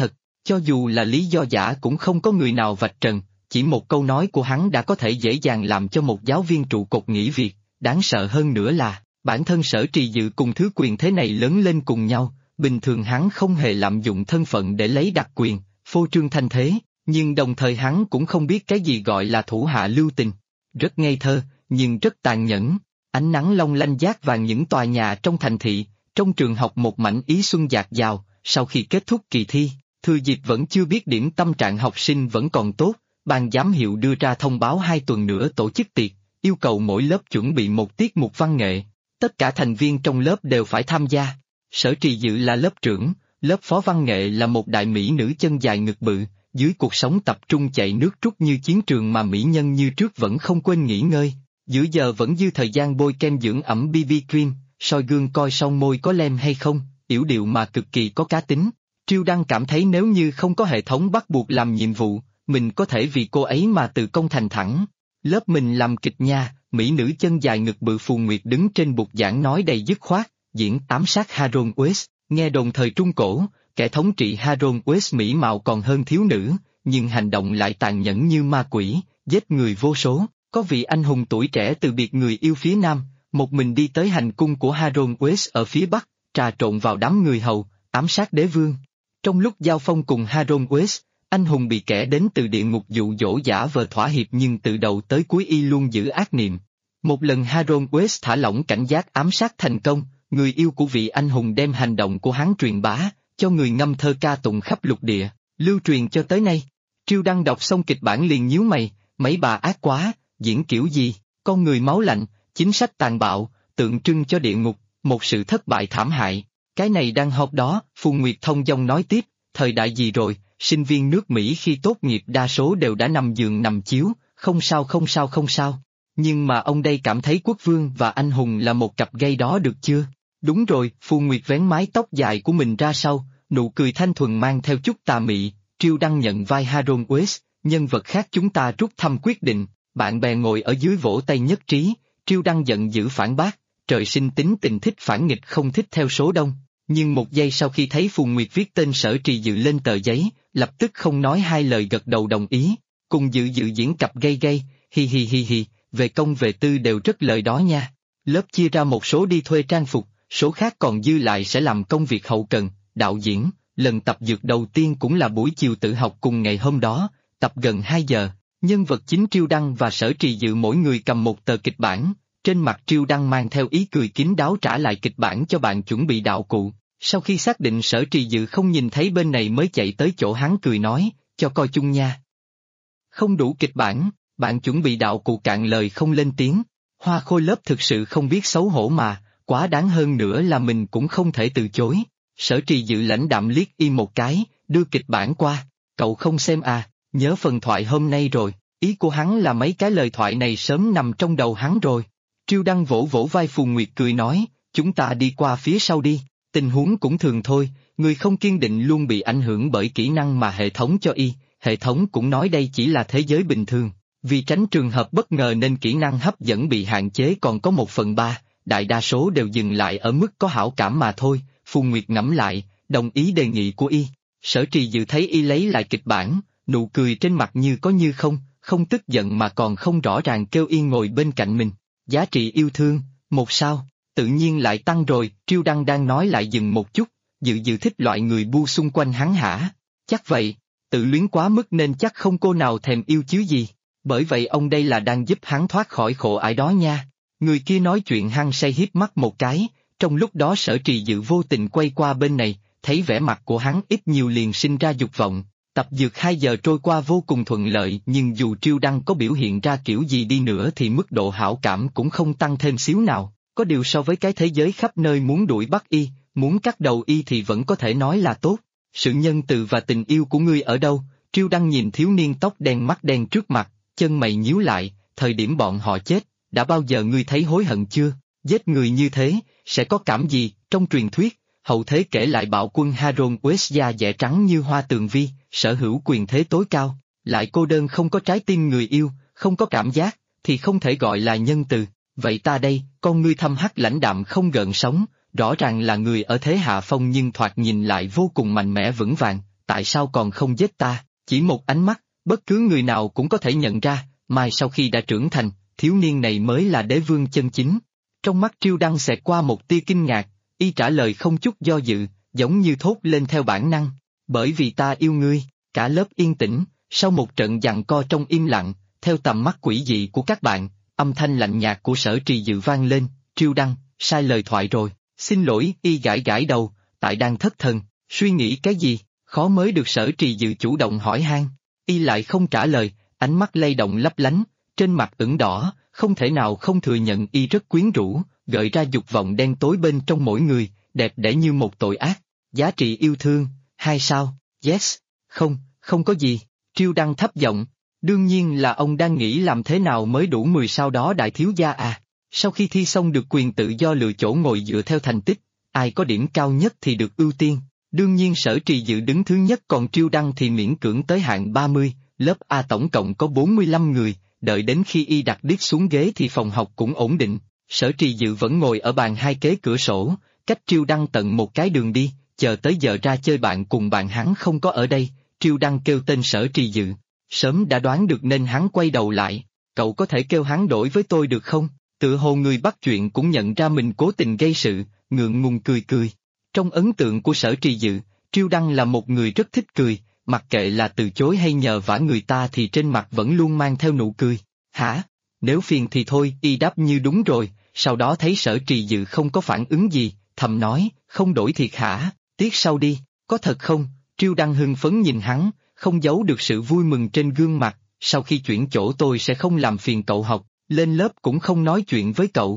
Cho dù là lý do giả cũng không có người nào vạch trần, chỉ một câu nói của hắn đã có thể dễ dàng làm cho một giáo viên trụ cột nghỉ việc, đáng sợ hơn nữa là, bản thân Sở Trì Dự cùng thứ quyền thế này lớn lên cùng nhau, bình thường hắn không hề lạm dụng thân phận để lấy đặc quyền, phô trương thanh thế, nhưng đồng thời hắn cũng không biết cái gì gọi là thủ hạ lưu tình. Rất ngây thơ, nhưng rất tàn nhẫn, ánh nắng long lanh dát vàng những tòa nhà trong thành thị, trong trường học một mảnh ý xuân dạt dào, sau khi kết thúc kỳ thi, Thừa Dịp vẫn chưa biết điểm tâm trạng học sinh vẫn còn tốt, ban giám hiệu đưa ra thông báo 2 tuần nữa tổ chức tiệc, yêu cầu mỗi lớp chuẩn bị một tiết mục văn nghệ, tất cả thành viên trong lớp đều phải tham gia. Sở Trì Dự là lớp trưởng, lớp phó văn nghệ là một đại mỹ nữ chân dài ngực bự, dưới cuộc sống tập trung chạy nước rút như chiến trường mà mỹ nhân như trước vẫn không quên nghỉ ngơi, giữa giờ vẫn dư thời gian bôi kem dưỡng ẩm BB cream, soi gương coi son môi có lem hay không, yểu điệu mà cực kỳ có cá tính. Triêu Đăng cảm thấy nếu như không có hệ thống bắt buộc làm nhiệm vụ, mình có thể vì cô ấy mà từ công thành thẳng. Lớp mình làm kịch nha, mỹ nữ chân dài ngực bự Phù Nguyệt đứng trên bục giảng nói đầy dứt khoát, diễn ám sát Harold West, nghe đồn thời Trung Cổ, kẻ thống trị Harold West mỹ mạo còn hơn thiếu nữ, nhưng hành động lại tàn nhẫn như ma quỷ, giết người vô số, có vị anh hùng tuổi trẻ từ biệt người yêu phía Nam, một mình đi tới hành cung của Harold West ở phía Bắc, trà trộn vào đám người hầu, ám sát đế vương. Trong lúc giao phong cùng Harold West, anh hùng bị kẻ đến từ địa ngục dụ dỗ giả vờ thỏa hiệp nhưng từ đầu tới cuối y luôn giữ ác niệm. Một lần Harold West thả lỏng cảnh giác ám sát thành công, người yêu của vị anh hùng đem hành động của hắn truyền bá, cho người ngâm thơ ca tụng khắp lục địa, lưu truyền cho tới nay. Triêu Đăng đọc xong kịch bản liền nhíu mày, mấy bà ác quá, diễn kiểu gì, con người máu lạnh, chính sách tàn bạo, tượng trưng cho địa ngục, một sự thất bại thảm hại. Cái này đang họp đó, Phù Nguyệt thông dong nói tiếp, thời đại gì rồi, sinh viên nước Mỹ khi tốt nghiệp đa số đều đã nằm giường nằm chiếu, không sao không sao không sao. Nhưng mà ông đây cảm thấy quốc vương và anh hùng là một cặp gay đó được chưa? Đúng rồi, Phù Nguyệt vén mái tóc dài của mình ra sau, nụ cười thanh thuần mang theo chút tà mị, Triêu Đăng nhận vai Harold West, nhân vật khác chúng ta rút thăm quyết định, bạn bè ngồi ở dưới vỗ tay nhất trí, Triêu Đăng giận dữ phản bác, trời sinh tính tình thích phản nghịch không thích theo số đông. Nhưng một giây sau khi thấy Phù Nguyệt viết tên Sở Trì Dự lên tờ giấy, lập tức không nói hai lời gật đầu đồng ý, cùng dự diễn cặp gay gay, hi hi hi hi, về công về tư đều rất lời đó nha. Lớp chia ra một số đi thuê trang phục, số khác còn dư lại sẽ làm công việc hậu cần, đạo diễn, lần tập dược đầu tiên cũng là buổi chiều tự học cùng ngày hôm đó, tập gần 2 giờ, nhân vật chính Triêu Đăng và Sở Trì Dự mỗi người cầm một tờ kịch bản. Trên mặt Triêu Đăng mang theo ý cười kín đáo trả lại kịch bản cho bạn chuẩn bị đạo cụ, sau khi xác định Sở Trì Dự không nhìn thấy bên này mới chạy tới chỗ hắn cười nói, cho coi chung nha. Không đủ kịch bản, bạn chuẩn bị đạo cụ cạn lời không lên tiếng, Hoa Khôi lớp thực sự không biết xấu hổ mà, quá đáng hơn nữa là mình cũng không thể từ chối. Sở Trì Dự lãnh đạm liếc y một cái, đưa kịch bản qua, cậu không xem à, nhớ phần thoại hôm nay rồi, ý của hắn là mấy cái lời thoại này sớm nằm trong đầu hắn rồi. Triêu Đăng vỗ vỗ vai Phù Nguyệt cười nói, chúng ta đi qua phía sau đi, tình huống cũng thường thôi, người không kiên định luôn bị ảnh hưởng bởi kỹ năng mà hệ thống cho y, hệ thống cũng nói đây chỉ là thế giới bình thường, vì tránh trường hợp bất ngờ nên kỹ năng hấp dẫn bị hạn chế còn có 1/3, đại đa số đều dừng lại ở mức có hảo cảm mà thôi. Phù Nguyệt ngẫm lại, đồng ý đề nghị của y, Sở Trì Dự thấy y lấy lại kịch bản, nụ cười trên mặt như có như không, không tức giận mà còn không rõ ràng kêu y ngồi bên cạnh mình. Giá trị yêu thương, 1 sao, tự nhiên lại tăng rồi, Triêu Đăng đang nói lại dừng một chút, Dự thích loại người bu xung quanh hắn hả? Chắc vậy, tự luyến quá mức nên chắc không cô nào thèm yêu chứ gì, bởi vậy ông đây là đang giúp hắn thoát khỏi khổ ải đó nha. Người kia nói chuyện hăng say híp mắt một cái, trong lúc đó Sở Trì Dự vô tình quay qua bên này, thấy vẻ mặt của hắn ít nhiều liền sinh ra dục vọng. Tập dược 2 giờ trôi qua vô cùng thuận lợi nhưng dù Triêu Đăng có biểu hiện ra kiểu gì đi nữa thì mức độ hảo cảm cũng không tăng thêm xíu nào, có điều so với cái thế giới khắp nơi muốn đuổi bắt y, muốn cắt đầu y thì vẫn có thể nói là tốt. Sự nhân từ và tình yêu của ngươi ở đâu? Triêu Đăng nhìn thiếu niên tóc đen mắt đen trước mặt, chân mày nhíu lại, thời điểm bọn họ chết, đã bao giờ ngươi thấy hối hận chưa? Giết người như thế, sẽ có cảm gì? Trong truyền thuyết, hậu thế kể lại bạo quân Harold West da dẻ trắng như hoa tường vi, sở hữu quyền thế tối cao, lại cô đơn không có trái tim người yêu, không có cảm giác, thì không thể gọi là nhân từ. Vậy ta đây, con ngươi thâm hắc lãnh đạm không gợn sóng, rõ ràng là người ở thế hạ phong nhưng thoạt nhìn lại vô cùng mạnh mẽ vững vàng, tại sao còn không giết ta? Chỉ một ánh mắt, bất cứ người nào cũng có thể nhận ra, mai sau khi đã trưởng thành, thiếu niên này mới là đế vương chân chính. Trong mắt Triêu Đăng xẹt qua một tia kinh ngạc, y trả lời không chút do dự, giống như thốt lên theo bản năng. Bởi vì ta yêu ngươi. Cả lớp yên tĩnh, sau một trận giằng co trong im lặng, theo tầm mắt quỷ dị của các bạn, âm thanh lạnh nhạt của Sở Trì Dự vang lên. Triêu Đăng, sai lời thoại rồi, xin lỗi. Y gãi gãi đầu, tại đang thất thần, suy nghĩ cái gì, khó mới được Sở Trì Dự chủ động hỏi han. Y lại không trả lời, ánh mắt lay động lấp lánh, trên mặt ửng đỏ, không thể nào không thừa nhận y rất quyến rũ, gợi ra dục vọng đen tối bên trong mỗi người, đẹp đẽ như một tội ác. Giá trị yêu thương, 2 sao, yes, không có gì. Triêu Đăng thấp giọng, đương nhiên là ông đang nghĩ làm thế nào mới đủ 10 sao đó đại thiếu gia à. Sau khi thi xong được quyền tự do lựa chỗ ngồi dựa theo thành tích, ai có điểm cao nhất thì được ưu tiên. Đương nhiên Sở Trì Dự đứng thứ nhất, còn Triêu Đăng thì miễn cưỡng tới hạng 30, lớp A tổng cộng có 45 người, đợi đến khi y đặt đít xuống ghế thì phòng học cũng ổn định. Sở Trì Dự vẫn ngồi ở bàn hai kế cửa sổ, cách Triêu Đăng tận một cái đường đi, chờ tới giờ ra chơi bạn cùng bạn hắn không có ở đây. Triêu Đăng kêu tên Sở Trì Dự, sớm đã đoán được nên hắn quay đầu lại. Cậu có thể kêu hắn đổi với tôi được không? Tự hồ người bắt chuyện cũng nhận ra mình cố tình gây sự, ngượng ngùng cười cười. Trong ấn tượng của Sở Trì Dự, Triêu Đăng là một người rất thích cười, mặc kệ là từ chối hay nhờ vả người ta thì trên mặt vẫn luôn mang theo nụ cười. Hả? Nếu phiền thì thôi, y đáp như đúng rồi, sau đó thấy Sở Trì Dự không có phản ứng gì, thầm nói, không đổi thiệt hả, tiếc sau đi, có thật không? Triêu Đăng hưng phấn nhìn hắn, không giấu được sự vui mừng trên gương mặt, sau khi chuyển chỗ tôi sẽ không làm phiền cậu học, lên lớp cũng không nói chuyện với cậu.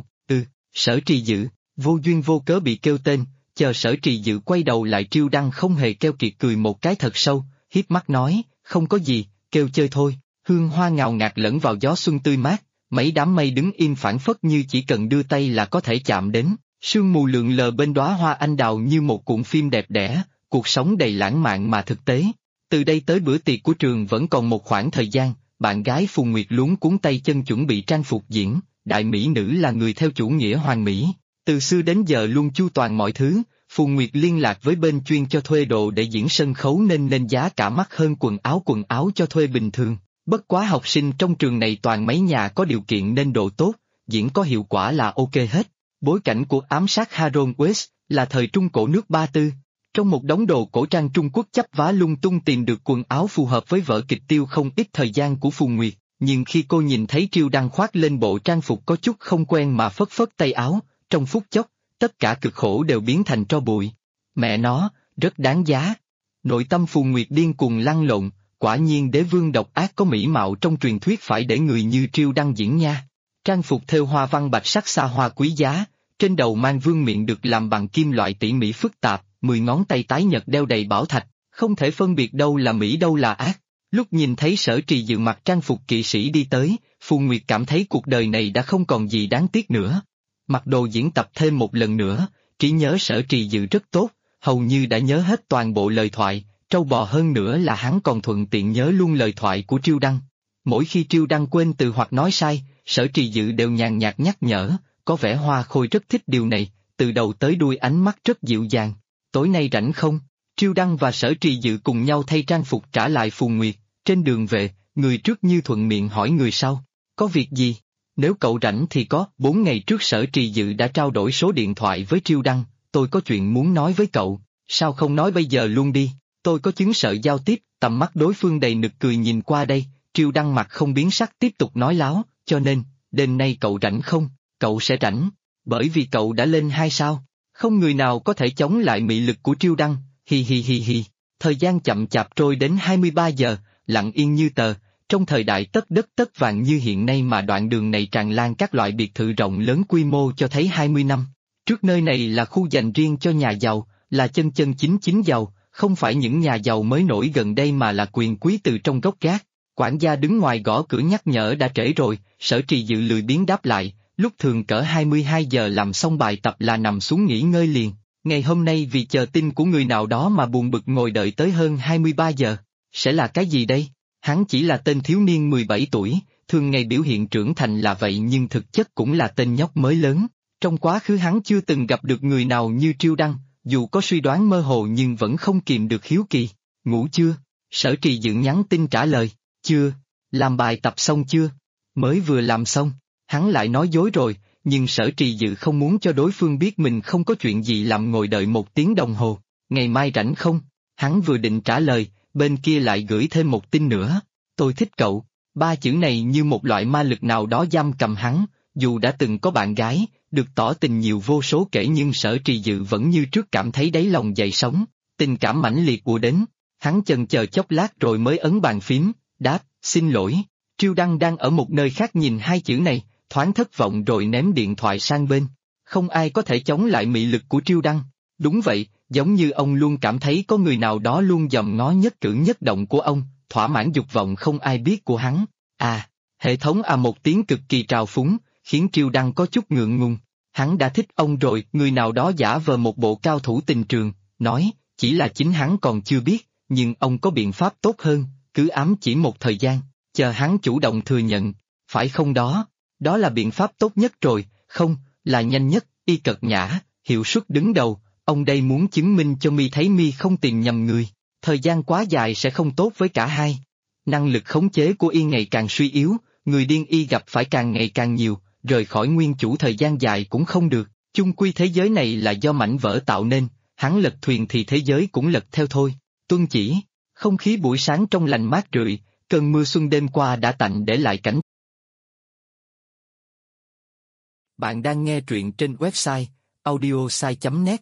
Sở Trì Dự, vô duyên vô cớ bị kêu tên, chờ Sở Trì Dự quay đầu lại Triêu Đăng không hề keo kiệt cười một cái thật sâu, hiếp mắt nói, không có gì, kêu chơi thôi. Hương hoa ngào ngạt lẫn vào gió xuân tươi mát, mấy đám mây đứng im phảng phất như chỉ cần đưa tay là có thể chạm đến, sương mù lượn lờ bên đóa hoa anh đào như một cuộn phim đẹp đẽ, cuộc sống đầy lãng mạn mà thực tế. Từ đây tới bữa tiệc của trường vẫn còn một khoảng thời gian, bạn gái Phù Nguyệt luống cuống tay chân chuẩn bị trang phục diễn, đại mỹ nữ là người theo chủ nghĩa hoàn mỹ, từ xưa đến giờ luôn chu toàn mọi thứ. Phù Nguyệt liên lạc với bên chuyên cho thuê đồ để diễn sân khấu nên giá cả mắc hơn quần áo cho thuê bình thường. Bất quá học sinh trong trường này toàn mấy nhà có điều kiện nên độ tốt, diễn có hiệu quả là ok hết. Bối cảnh của ám sát Harold West là thời Trung Cổ nước Ba Tư. Trong một đống đồ cổ trang Trung Quốc chắp vá lung tung tìm được quần áo phù hợp với vở kịch tiêu không ít thời gian của Phù Nguyệt, nhưng khi cô nhìn thấy Triêu Đăng khoác lên bộ trang phục có chút không quen mà phất phất tay áo, trong phút chốc, tất cả cực khổ đều biến thành tro bụi. Mẹ nó, rất đáng giá. Nội tâm Phù Nguyệt điên cuồng lăn lộn, quả nhiên đế vương độc ác có mỹ mạo trong truyền thuyết phải để người như Triêu Đăng diễn nha. Trang phục thêu hoa văn bạch sắc xa hoa quý giá, trên đầu mang vương miện được làm bằng kim loại tỉ mỉ phức tạp, 10 ngón tay tái nhật đeo đầy bảo thạch, không thể phân biệt đâu là mỹ đâu là ác. Lúc nhìn thấy Sở Trì Dự mặc trang phục kỵ sĩ đi tới, Phù Nguyệt cảm thấy cuộc đời này đã không còn gì đáng tiếc nữa. Mặc đồ diễn tập thêm một lần nữa, trí nhớ Sở Trì Dự rất tốt, hầu như đã nhớ hết toàn bộ lời thoại, trâu bò hơn nữa là hắn còn thuận tiện nhớ luôn lời thoại của Triêu Đăng. Mỗi khi Triêu Đăng quên từ hoặc nói sai, Sở Trì Dự đều nhàn nhạt nhắc nhở, có vẻ Hoa Khôi rất thích điều này, từ đầu tới đuôi ánh mắt rất dịu dàng. Tối nay rảnh không? Triêu Đăng và Sở Trì Dự cùng nhau thay trang phục trả lại Phù Nguyệt, trên đường về, người trước như thuận miệng hỏi người sau, có việc gì? Nếu cậu rảnh thì có. 4 ngày trước Sở Trì Dự đã trao đổi số điện thoại với Triêu Đăng, tôi có chuyện muốn nói với cậu, sao không nói bây giờ luôn đi, tôi có chứng sợ giao tiếp. Tầm mắt đối phương đầy nực cười nhìn qua đây, Triêu Đăng mặt không biến sắc tiếp tục nói láo, cho nên, đêm nay cậu rảnh không? Cậu sẽ rảnh, bởi vì cậu đã lên 2 sao, không người nào có thể chống lại mị lực của Triêu Đăng, hi hi hi hi. Thời gian chậm chạp trôi đến 23 giờ, lặng yên như tờ. Trong thời đại tất đất tất vàng như hiện nay mà đoạn đường này tràn lan các loại biệt thự rộng lớn quy mô cho thấy 20 năm. Trước nơi này là khu dành riêng cho nhà giàu, là chân chính giàu, không phải những nhà giàu mới nổi gần đây mà là quyền quý từ trong gốc gác. Quản gia đứng ngoài gõ cửa nhắc nhở đã trễ rồi, Sở Trì Dự lười biếng đáp lại, lúc thường cỡ 22 giờ làm xong bài tập là nằm xuống nghỉ ngơi liền. Ngày hôm nay vì chờ tin của người nào đó mà buồn bực ngồi đợi tới hơn 23 giờ. Sẽ là cái gì đây? Hắn chỉ là tên thiếu niên 17 tuổi, thường ngày biểu hiện trưởng thành là vậy nhưng thực chất cũng là tên nhóc mới lớn. Trong quá khứ hắn chưa từng gặp được người nào như Triêu Đăng, dù có suy đoán mơ hồ nhưng vẫn không kìm được hiếu kỳ. ngủ chưa? Sở Trì Dự nhắn tin trả lời, chưa. Làm bài tập xong chưa? Mới vừa làm xong. Hắn lại nói dối rồi, nhưng Sở Trì Dự không muốn cho đối phương biết mình không có chuyện gì làm ngồi đợi 1 tiếng đồng hồ. Ngày mai rảnh không? Hắn vừa định trả lời, bên kia lại gửi thêm một tin nữa. Tôi thích cậu. 3 chữ này như một loại ma lực nào đó giam cầm hắn, dù đã từng có bạn gái, được tỏ tình nhiều vô số kể nhưng Sở Trì Dự vẫn như trước cảm thấy đáy lòng dậy sóng, tình cảm mãnh liệt ùa đến. Hắn chần chờ chốc lát rồi mới ấn bàn phím, đáp, xin lỗi. Triêu Đăng đang ở một nơi khác nhìn 2 chữ này, thoáng thất vọng rồi ném điện thoại sang bên. Không ai có thể chống lại mị lực của Triêu Đăng. Đúng vậy, giống như ông luôn cảm thấy có người nào đó luôn dòm ngó nhất cử nhất động của ông, thỏa mãn dục vọng không ai biết của hắn. À, hệ thống một tiếng cực kỳ trào phúng, khiến Triêu Đăng có chút ngượng ngùng. Hắn đã thích ông rồi, người nào đó giả vờ một bộ cao thủ tình trường, nói, chỉ là chính hắn còn chưa biết, nhưng ông có biện pháp tốt hơn, cứ ám chỉ một thời gian, chờ hắn chủ động thừa nhận, phải không đó? Đó là biện pháp tốt nhất rồi, không, là nhanh nhất, y cật nhã, hiệu suất đứng đầu, ông đây muốn chứng minh cho mi thấy mi không tìm nhầm người, thời gian quá dài sẽ không tốt với cả hai. Năng lực khống chế của y ngày càng suy yếu, người điên y gặp phải càng ngày càng nhiều, rời khỏi nguyên chủ thời gian dài cũng không được, chung quy thế giới này là do mảnh vỡ tạo nên, hắn lật thuyền thì thế giới cũng lật theo thôi. Tuân chỉ, không khí buổi sáng trong lành mát rượi, cơn mưa xuân đêm qua đã tạnh để lại cảnh. Bạn đang nghe truyện trên website audiosai.net.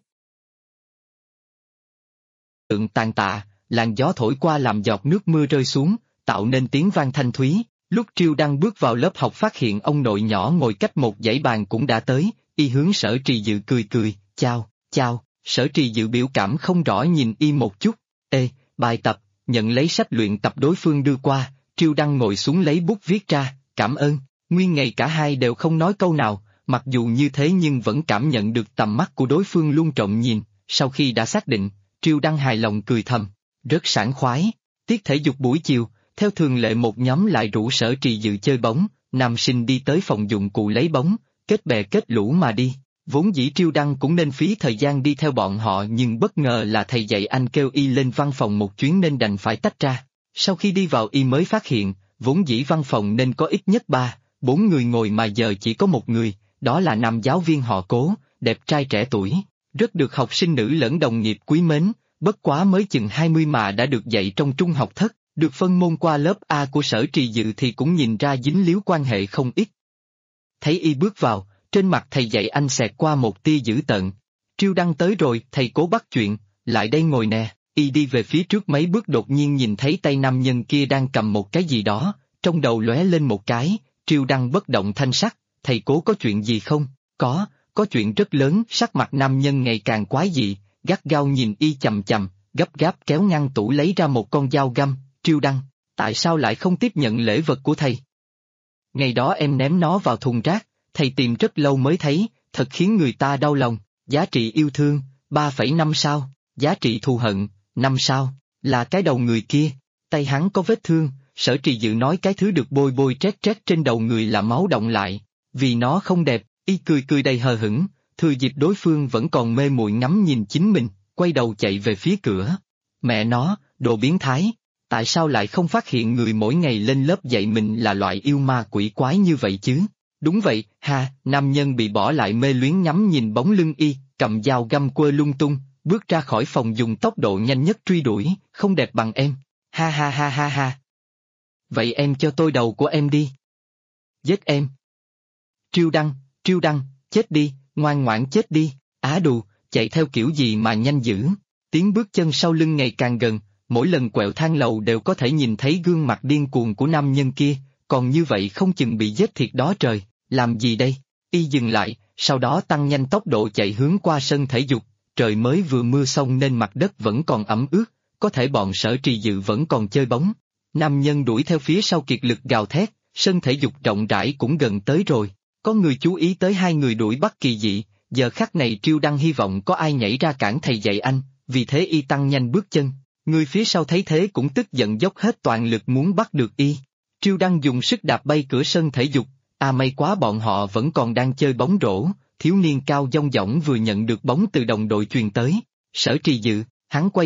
Tượng tàn tạ, làn gió thổi qua làm giọt nước mưa rơi xuống, tạo nên tiếng vang thanh thúy. Lúc Triêu Đăng bước vào lớp học phát hiện ông nội nhỏ ngồi cách một dãy bàn cũng đã tới, y hướng Sở Trì Dự cười cười, chào, chào. Sở Trì Dự biểu cảm không rõ nhìn y một chút. Ê, bài tập, nhận lấy sách luyện tập đối phương đưa qua, Triêu Đăng ngồi xuống lấy bút viết ra, cảm ơn. Nguyên ngày cả hai đều không nói câu nào, mặc dù như thế nhưng vẫn cảm nhận được tầm mắt của đối phương luôn trộm nhìn, sau khi đã xác định, Triêu Đăng hài lòng cười thầm, rất sảng khoái. Tiết thể dục buổi chiều, theo thường lệ một nhóm lại rủ Sở Trì Dự chơi bóng, nam sinh đi tới phòng dụng cụ lấy bóng, kết bè kết lũ mà đi. Vốn dĩ Triêu Đăng cũng nên phí thời gian đi theo bọn họ nhưng bất ngờ là thầy dạy anh kêu y lên văn phòng một chuyến nên đành phải tách ra. Sau khi đi vào y mới phát hiện, vốn dĩ văn phòng nên có ít nhất 3-4 người ngồi mà giờ chỉ có một người, đó là nam giáo viên họ Cố, đẹp trai trẻ tuổi, rất được học sinh nữ lẫn đồng nghiệp quý mến, bất quá mới chừng 20 mà đã được dạy trong trung học thất, được phân môn qua lớp A của Sở Trì Dự thì cũng nhìn ra dính líu quan hệ không ít. Thấy y bước vào, trên mặt thầy dạy anh xẹt qua một tia dữ tợn. Triêu Đăng tới rồi, thầy Cố bắt chuyện, lại đây ngồi nè. Y đi về phía trước mấy bước đột nhiên nhìn thấy tay nam nhân kia đang cầm một cái gì đó, trong đầu lóe lên một cái, Triêu Đăng bất động thanh sắc, thầy Cố có chuyện gì không? Có chuyện rất lớn, sắc mặt nam nhân ngày càng quái dị, gắt gao nhìn y chằm chằm, gấp gáp kéo ngăn tủ lấy ra một con dao găm, Triêu Đăng, tại sao lại không tiếp nhận lễ vật của thầy? Ngày đó em ném nó vào thùng rác, thầy tìm rất lâu mới thấy, thật khiến người ta đau lòng, giá trị yêu thương, 3,5 sao, giá trị thù hận, 5 sao, là cái đầu người kia, tay hắn có vết thương, Sở Trì Dự nói cái thứ được bôi bôi trét trét trên đầu người là máu động lại, vì nó không đẹp, y cười đầy hờ hững, thừa dịp đối phương vẫn còn mê muội ngắm nhìn chính mình, quay đầu chạy về phía cửa. Mẹ nó, đồ biến thái, tại sao lại không phát hiện người mỗi ngày lên lớp dạy mình là loại yêu ma quỷ quái như vậy chứ? Đúng vậy, ha, nam nhân bị bỏ lại mê luyến ngắm nhìn bóng lưng y, cầm dao găm quơ lung tung, bước ra khỏi phòng dùng tốc độ nhanh nhất truy đuổi, không đẹp bằng em, ha ha ha ha ha. Vậy em cho tôi đầu của em đi. Giết em. Triêu Đăng, chết đi, ngoan ngoãn chết đi, á đù, chạy theo kiểu gì mà nhanh dữ. Tiếng bước chân sau lưng ngày càng gần, mỗi lần quẹo thang lầu đều có thể nhìn thấy gương mặt điên cuồng của nam nhân kia, còn như vậy không chừng bị giết thiệt đó trời, làm gì đây? Y dừng lại, sau đó tăng nhanh tốc độ chạy hướng qua sân thể dục, trời mới vừa mưa xong nên mặt đất vẫn còn ẩm ướt, có thể bọn Sở Trì Dự vẫn còn chơi bóng. Nam nhân đuổi theo phía sau kiệt lực gào thét, sân thể dục rộng rãi cũng gần tới rồi, có người chú ý tới hai người đuổi bắt kỳ dị, giờ khắc này Triêu Đăng hy vọng có ai nhảy ra cản thầy dạy anh, vì thế y tăng nhanh bước chân, người phía sau thấy thế cũng tức giận dốc hết toàn lực muốn bắt được y. Triêu Đăng dùng sức đạp bay cửa sân thể dục, may quá bọn họ vẫn còn đang chơi bóng rổ, thiếu niên cao dong dỏng vừa nhận được bóng từ đồng đội truyền tới, Sở Trì Dự, hắn quay đầu,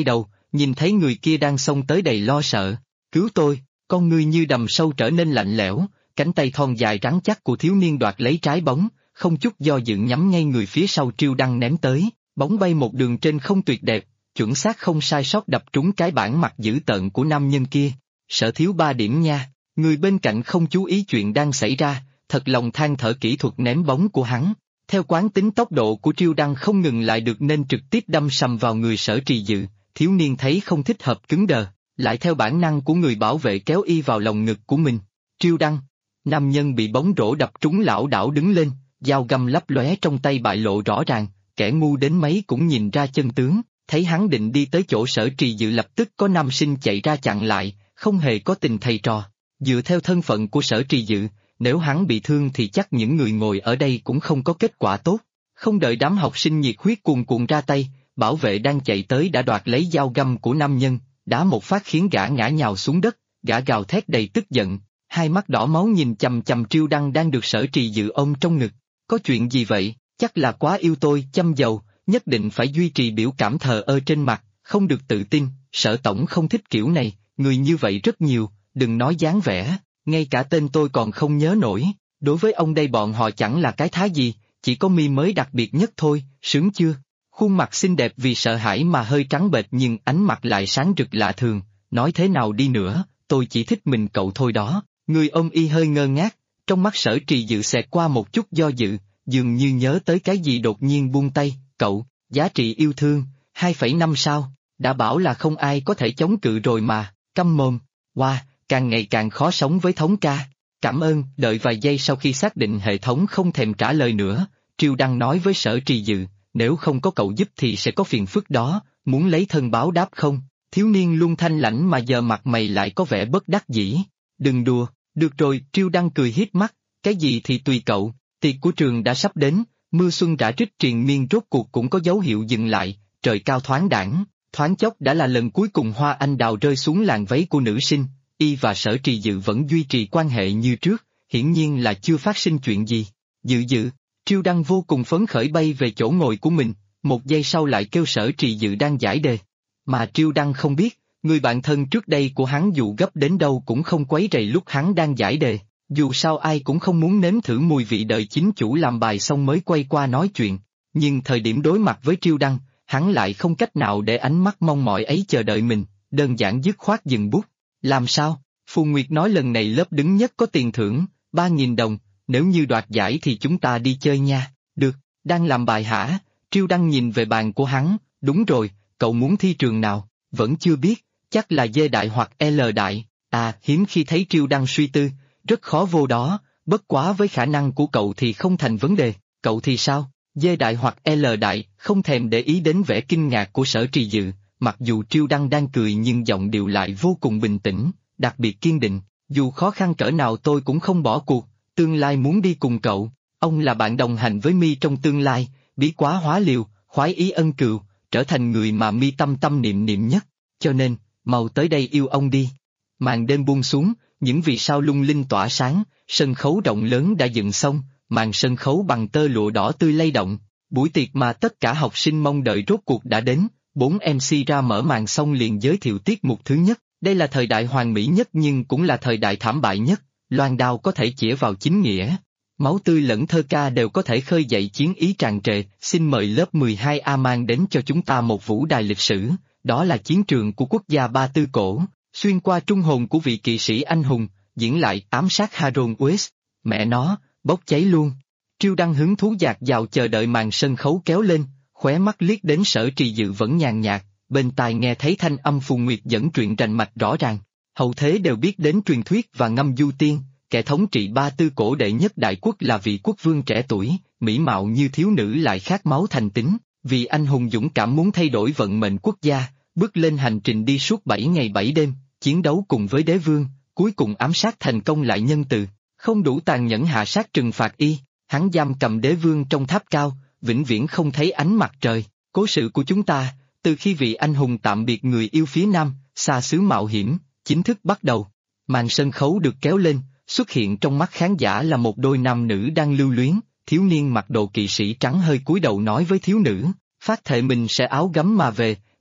nhìn thấy người kia đang xông tới đầy lo sợ. Cứu tôi, con ngươi như đầm sâu trở nên lạnh lẽo, cánh tay thon dài rắn chắc của thiếu niên đoạt lấy trái bóng, không chút do dự nhắm ngay người phía sau Triêu Đăng ném tới, bóng bay một đường trên không tuyệt đẹp, chuẩn xác không sai sót đập trúng cái bản mặt dữ tợn của nam nhân kia. Sở thiếu 3 điểm nha, người bên cạnh không chú ý chuyện đang xảy ra, thật lòng than thở kỹ thuật ném bóng của hắn. Theo quán tính tốc độ của Triêu Đăng không ngừng lại được nên trực tiếp đâm sầm vào người Sở Trì Dự, thiếu niên thấy không thích hợp cứng đờ, lại theo bản năng của người bảo vệ kéo y vào lòng ngực của mình. Triêu Đăng, nam nhân bị bóng rổ đập trúng lảo đảo đứng lên, dao găm lấp lóe trong tay bại lộ rõ ràng, kẻ ngu đến mấy cũng nhìn ra chân tướng, thấy hắn định đi tới chỗ Sở Trì Dự lập tức có nam sinh chạy ra chặn lại, không hề có tình thầy trò. Dựa theo thân phận của Sở Trì Dự, nếu hắn bị thương thì chắc những người ngồi ở đây cũng không có kết quả tốt. Không đợi đám học sinh nhiệt huyết cuồn cuộn ra tay, bảo vệ đang chạy tới đã đoạt lấy dao găm của nam nhân, đá một phát khiến gã ngã nhào xuống đất, gã gào thét đầy tức giận, hai mắt đỏ máu nhìn chằm chằm Triêu Đăng đang được Sở Trì Dự ôm trong ngực. Có chuyện gì vậy? Chắc là quá yêu tôi, châm dầu, nhất định phải duy trì biểu cảm thờ ơ trên mặt, không được tự tin, Sở tổng không thích kiểu này, người như vậy rất nhiều, đừng nói dáng vẻ, ngay cả tên tôi còn không nhớ nổi, đối với ông đây bọn họ chẳng là cái thá gì, chỉ có mi mới đặc biệt nhất thôi, sướng chưa? Khuôn mặt xinh đẹp vì sợ hãi mà hơi trắng bệch nhưng ánh mặt lại sáng rực lạ thường, nói thế nào đi nữa, tôi chỉ thích mình cậu thôi đó. Người ôm y hơi ngơ ngác, trong mắt Sở Trì Dự xẹt qua một chút do dự, dường như nhớ tới cái gì đột nhiên buông tay, cậu, giá trị yêu thương, 2,5 sao, đã bảo là không ai có thể chống cự rồi mà, câm mồm, càng ngày càng khó sống với thống ca. Cảm ơn, đợi vài giây sau khi xác định hệ thống không thèm trả lời nữa, Triêu Đăng nói với Sở Trì Dự, nếu không có cậu giúp thì sẽ có phiền phức đó, muốn lấy thân báo đáp không? Thiếu niên luôn thanh lãnh mà giờ mặt mày lại có vẻ bất đắc dĩ. Đừng đùa, được rồi, Triêu Đăng cười hiếp mắt, cái gì thì tùy cậu, tiệc của trường đã sắp đến, mưa xuân rã rích triền miên rốt cuộc cũng có dấu hiệu dừng lại, trời cao thoáng đãng, thoáng chốc đã là lần cuối cùng hoa anh đào rơi xuống làn váy của nữ sinh, y và Sở Trì Dự vẫn duy trì quan hệ như trước, hiển nhiên là chưa phát sinh chuyện gì. Dự, Triêu Đăng vô cùng phấn khởi bay về chỗ ngồi của mình, một giây sau lại kêu Sở Trì Dự đang giải đề. Mà Triêu Đăng không biết, người bạn thân trước đây của hắn dù gấp đến đâu cũng không quấy rầy lúc hắn đang giải đề, dù sao ai cũng không muốn nếm thử mùi vị đợi chính chủ làm bài xong mới quay qua nói chuyện, nhưng thời điểm đối mặt với Triêu Đăng, hắn lại không cách nào để ánh mắt mong mỏi ấy chờ đợi mình, đơn giản dứt khoát dừng bút. Làm sao? Phù Nguyệt nói lần này lớp đứng nhất có tiền thưởng, 3.000 đồng, nếu như đoạt giải thì chúng ta đi chơi nha. Được, đang làm bài hả? Triêu Đăng nhìn về bàn của hắn, đúng rồi, cậu muốn thi trường nào? Vẫn chưa biết, chắc là D đại hoặc L đại, hiếm khi thấy Triêu Đăng suy tư, rất khó vô đó, bất quá với khả năng của cậu thì không thành vấn đề, cậu thì sao? D đại hoặc L đại, không thèm để ý đến vẻ kinh ngạc của Sở Trì Dự, mặc dù Triêu Đăng đang cười nhưng giọng điệu lại vô cùng bình tĩnh, đặc biệt kiên định, dù khó khăn cỡ nào tôi cũng không bỏ cuộc, tương lai muốn đi cùng cậu, ông là bạn đồng hành với mi trong tương lai, bí quá hóa liều, khoái ý ân cừu, trở thành người mà mi tâm tâm niệm niệm nhất, cho nên, mau tới đây yêu ông đi. Màn đêm buông xuống, những vì sao lung linh tỏa sáng, sân khấu rộng lớn đã dựng xong, màn sân khấu bằng tơ lụa đỏ tươi lay động, buổi tiệc mà tất cả học sinh mong đợi rốt cuộc đã đến, 4 MC ra mở màn xong liền giới thiệu tiết mục thứ nhất, đây là thời đại hoàn mỹ nhất nhưng cũng là thời đại thảm bại nhất, loan đao có thể chĩa vào chính nghĩa. Máu tươi lẫn thơ ca đều có thể khơi dậy chiến ý tràn trề, xin mời lớp 12A mang đến cho chúng ta một vũ đài lịch sử, đó là chiến trường của quốc gia Ba Tư Cổ, xuyên qua trung hồn của vị kỵ sĩ anh hùng, diễn lại ám sát Harold West, mẹ nó, bốc cháy luôn. Triêu Đăng hứng thú dạt dào chờ đợi màn sân khấu kéo lên, khóe mắt liếc đến Sở Trì Dự vẫn nhàn nhạt, bên tai nghe thấy thanh âm Phù Nguyệt dẫn truyện rành mạch rõ ràng, hậu thế đều biết đến truyền thuyết và ngâm du tiên. Kẻ thống trị Ba Tư cổ đệ nhất đại quốc là vị quốc vương trẻ tuổi, mỹ mạo như thiếu nữ lại khát máu thành tính, vì anh hùng dũng cảm muốn thay đổi vận mệnh quốc gia, bước lên hành trình đi suốt 7 ngày 7 đêm, chiến đấu cùng với đế vương, cuối cùng ám sát thành công lại nhân từ, không đủ tàn nhẫn hạ sát trừng phạt y, hắn giam cầm đế vương trong tháp cao, vĩnh viễn không thấy ánh mặt trời. Cố sự của chúng ta, từ khi vị anh hùng tạm biệt người yêu phía nam, xa xứ mạo hiểm, chính thức bắt đầu. Màn sân khấu được kéo lên. Xuất hiện trong mắt khán giả là một đôi nam nữ đang lưu luyến, thiếu niên mặc đồ kỵ sĩ trắng hơi cúi đầu nói với thiếu nữ, phát thệ mình sẽ áo gấm mà về,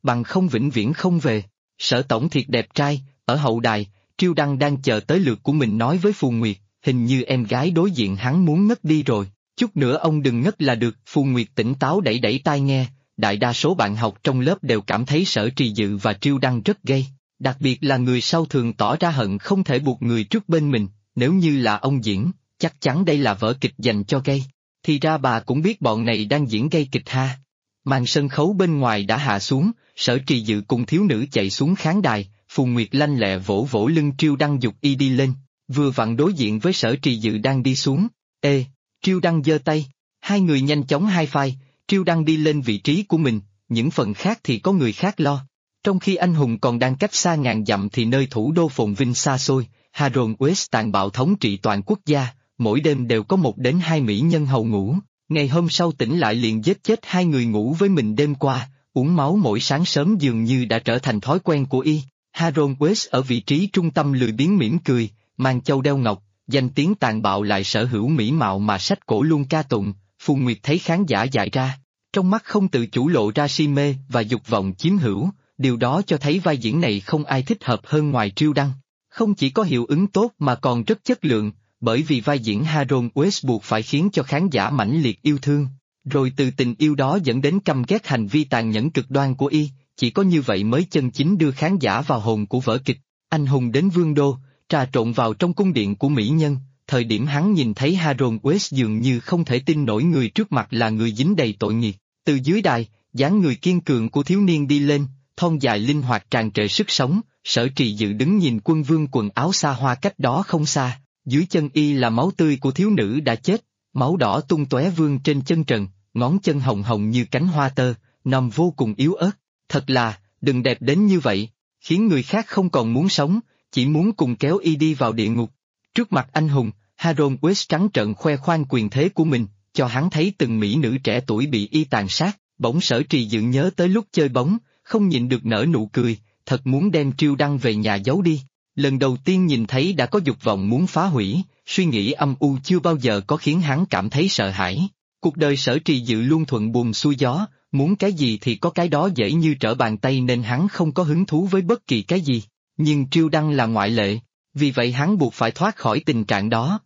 bằng không vĩnh viễn không về. Sở tổng thiệt đẹp trai, ở hậu đài, Triêu Đăng đang chờ tới lượt của mình nói với Phù Nguyệt, hình như em gái đối diện hắn muốn ngất đi rồi, chút nữa ông đừng ngất là được. Phù Nguyệt tỉnh táo đẩy đẩy tai nghe, đại đa số bạn học trong lớp đều cảm thấy Sở Trì Dự và Triêu Đăng rất gay, đặc biệt là người sau thường tỏ ra hận không thể buộc người trước bên mình, nếu như là ông diễn, chắc chắn đây là vở kịch dành cho gay. Thì ra bà cũng biết bọn này đang diễn gay kịch ha. Màn sân khấu bên ngoài đã hạ xuống, Sở Trì Dự cùng thiếu nữ chạy xuống khán đài, Phù Nguyệt lanh lẹ vỗ vỗ lưng Triêu Đăng giục y đi lên, vừa vặn đối diện với Sở Trì Dự đang đi xuống. Ê, Triêu Đăng giơ tay, hai người nhanh chóng hai phai, Triêu Đăng đi lên vị trí của mình, những phần khác thì có người khác lo. Trong khi anh hùng còn đang cách xa ngàn dặm thì nơi thủ đô phồn vinh xa xôi, Harold West tàn bạo thống trị toàn quốc gia, mỗi đêm đều có 1 đến 2 mỹ nhân hầu ngủ, ngày hôm sau tỉnh lại liền giết chết 2 người ngủ với mình đêm qua, uống máu mỗi sáng sớm dường như đã trở thành thói quen của y. Harold West ở vị trí trung tâm lười biếng mỉm cười, mang châu đeo ngọc, danh tiếng tàn bạo lại sở hữu mỹ mạo mà sách cổ luôn ca tụng. Phù Nguyệt thấy khán giả dại ra, trong mắt không tự chủ lộ ra si mê và dục vọng chiếm hữu, điều đó cho thấy vai diễn này không ai thích hợp hơn ngoài Triêu Đăng. Không chỉ có hiệu ứng tốt mà còn rất chất lượng, bởi vì vai diễn Harold West buộc phải khiến cho khán giả mãnh liệt yêu thương, rồi từ tình yêu đó dẫn đến căm ghét hành vi tàn nhẫn cực đoan của y, chỉ có như vậy mới chân chính đưa khán giả vào hồn của vở kịch. Anh hùng đến vương đô, trà trộn vào trong cung điện của mỹ nhân, thời điểm hắn nhìn thấy Harold West dường như không thể tin nổi người trước mặt là người dính đầy tội nghiệp. Từ dưới đài, dáng người kiên cường của thiếu niên đi lên, thon dài linh hoạt tràn trề sức sống, Sở Trì Dự đứng nhìn quân vương quần áo xa hoa cách đó không xa, dưới chân y là máu tươi của thiếu nữ đã chết, máu đỏ tung tóe vương trên chân trần, ngón chân hồng hồng như cánh hoa tơ, nằm vô cùng yếu ớt, thật là, đừng đẹp đến như vậy, khiến người khác không còn muốn sống, chỉ muốn cùng kéo y đi vào địa ngục. Trước mặt anh hùng, Harold West trắng trợn khoe khoang quyền thế của mình, cho hắn thấy từng mỹ nữ trẻ tuổi bị y tàn sát, bỗng Sở Trì Dự nhớ tới lúc chơi bóng, không nhịn được nở nụ cười, thật muốn đem Triêu Đăng về nhà giấu đi. Lần đầu tiên nhìn thấy đã có dục vọng muốn phá hủy, suy nghĩ âm u chưa bao giờ có khiến hắn cảm thấy sợ hãi. Cuộc đời Sở Trì Dự luôn thuận buồm xuôi gió, muốn cái gì thì có cái đó dễ như trở bàn tay nên hắn không có hứng thú với bất kỳ cái gì. Nhưng Triêu Đăng là ngoại lệ, vì vậy hắn buộc phải thoát khỏi tình trạng đó.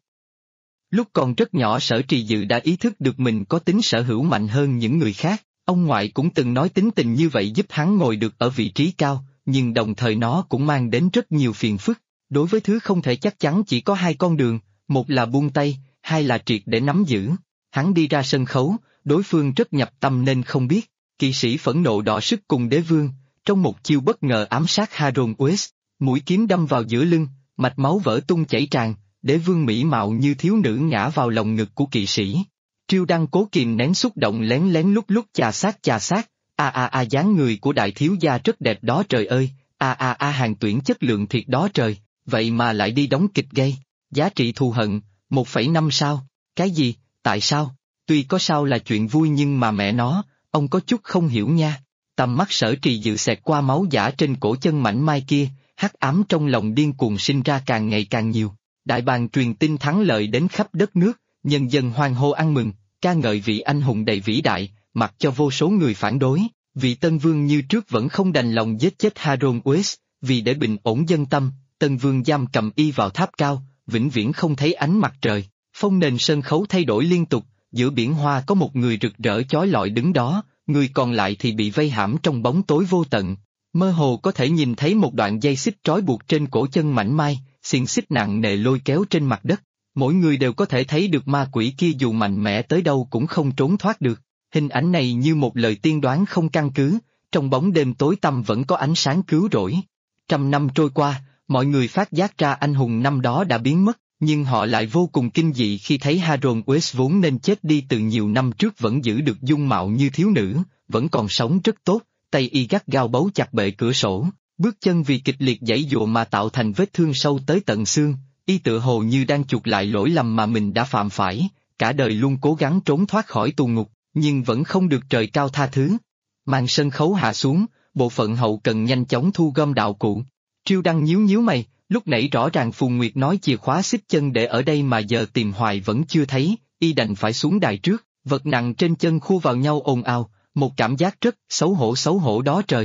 Lúc còn rất nhỏ Sở Trì Dự đã ý thức được mình có tính sở hữu mạnh hơn những người khác, ông ngoại cũng từng nói tính tình như vậy giúp hắn ngồi được ở vị trí cao, nhưng đồng thời nó cũng mang đến rất nhiều phiền phức. Đối với thứ không thể chắc chắn chỉ có 2 con đường, một là buông tay, 2 là triệt để nắm giữ. Hắn đi ra sân khấu, đối phương rất nhập tâm nên không biết, kỵ sĩ phẫn nộ đọ sức cùng đế vương, trong một chiêu bất ngờ ám sát Harold West, mũi kiếm đâm vào giữa lưng, mạch máu vỡ tung chảy tràn, đế vương mỹ mạo như thiếu nữ ngã vào lòng ngực của kỵ sĩ. Triêu Đăng cố kìm nén xúc động lén lén lúc lúc chà sát, dáng người của đại thiếu gia rất đẹp đó trời ơi, hàng tuyển chất lượng thiệt đó trời, vậy mà lại đi đóng kịch gay, giá trị thù hận, 1,5 sao, cái gì, tại sao, tuy có sao là chuyện vui nhưng mà mẹ nó, ông có chút không hiểu nha. Tầm mắt Sở Trì Dự xẹt qua máu giả trên cổ chân mảnh mai kia, hắc ám trong lòng điên cuồng sinh ra càng ngày càng nhiều. Đại bàng truyền tin thắng lợi đến khắp đất nước, nhân dân hoan hô ăn mừng, ca ngợi vị anh hùng đầy vĩ đại, mặc cho vô số người phản đối. Vị Tân Vương như trước vẫn không đành lòng giết chết Harold West, vì để bình ổn dân tâm, Tân Vương giam cầm y vào tháp cao, vĩnh viễn không thấy ánh mặt trời. Phong nền sân khấu thay đổi liên tục, giữa biển hoa có một người rực rỡ chói lọi đứng đó, người còn lại thì bị vây hãm trong bóng tối vô tận. Mơ hồ có thể nhìn thấy một đoạn dây xích trói buộc trên cổ chân mảnh mai, xiềng xích nặng nề lôi kéo trên mặt đất. Mỗi người đều có thể thấy được ma quỷ kia dù mạnh mẽ tới đâu cũng không trốn thoát được. Hình ảnh này như một lời tiên đoán không căn cứ, trong bóng đêm tối tăm vẫn có ánh sáng cứu rỗi. 100 năm trôi qua, mọi người phát giác ra anh hùng năm đó đã biến mất, nhưng họ lại vô cùng kinh dị khi thấy Harold West vốn nên chết đi từ nhiều năm trước vẫn giữ được dung mạo như thiếu nữ, vẫn còn sống rất tốt, tay y gắt gao bấu chặt bệ cửa sổ, bước chân vì kịch liệt giãy giụa mà tạo thành vết thương sâu tới tận xương, y tựa hồ như đang chuộc lại lỗi lầm mà mình đã phạm phải, cả đời luôn cố gắng trốn thoát khỏi tù ngục, nhưng vẫn không được trời cao tha thứ. Màn sân khấu hạ xuống, bộ phận hậu cần nhanh chóng thu gom đạo cụ. Triêu Đăng nhíu mày, lúc nãy rõ ràng Phù Nguyệt nói chìa khóa xích chân để ở đây mà giờ tìm hoài vẫn chưa thấy, y đành phải xuống đài trước, vật nặng trên chân khua vào nhau ồn ào, một cảm giác rất xấu hổ đó trời.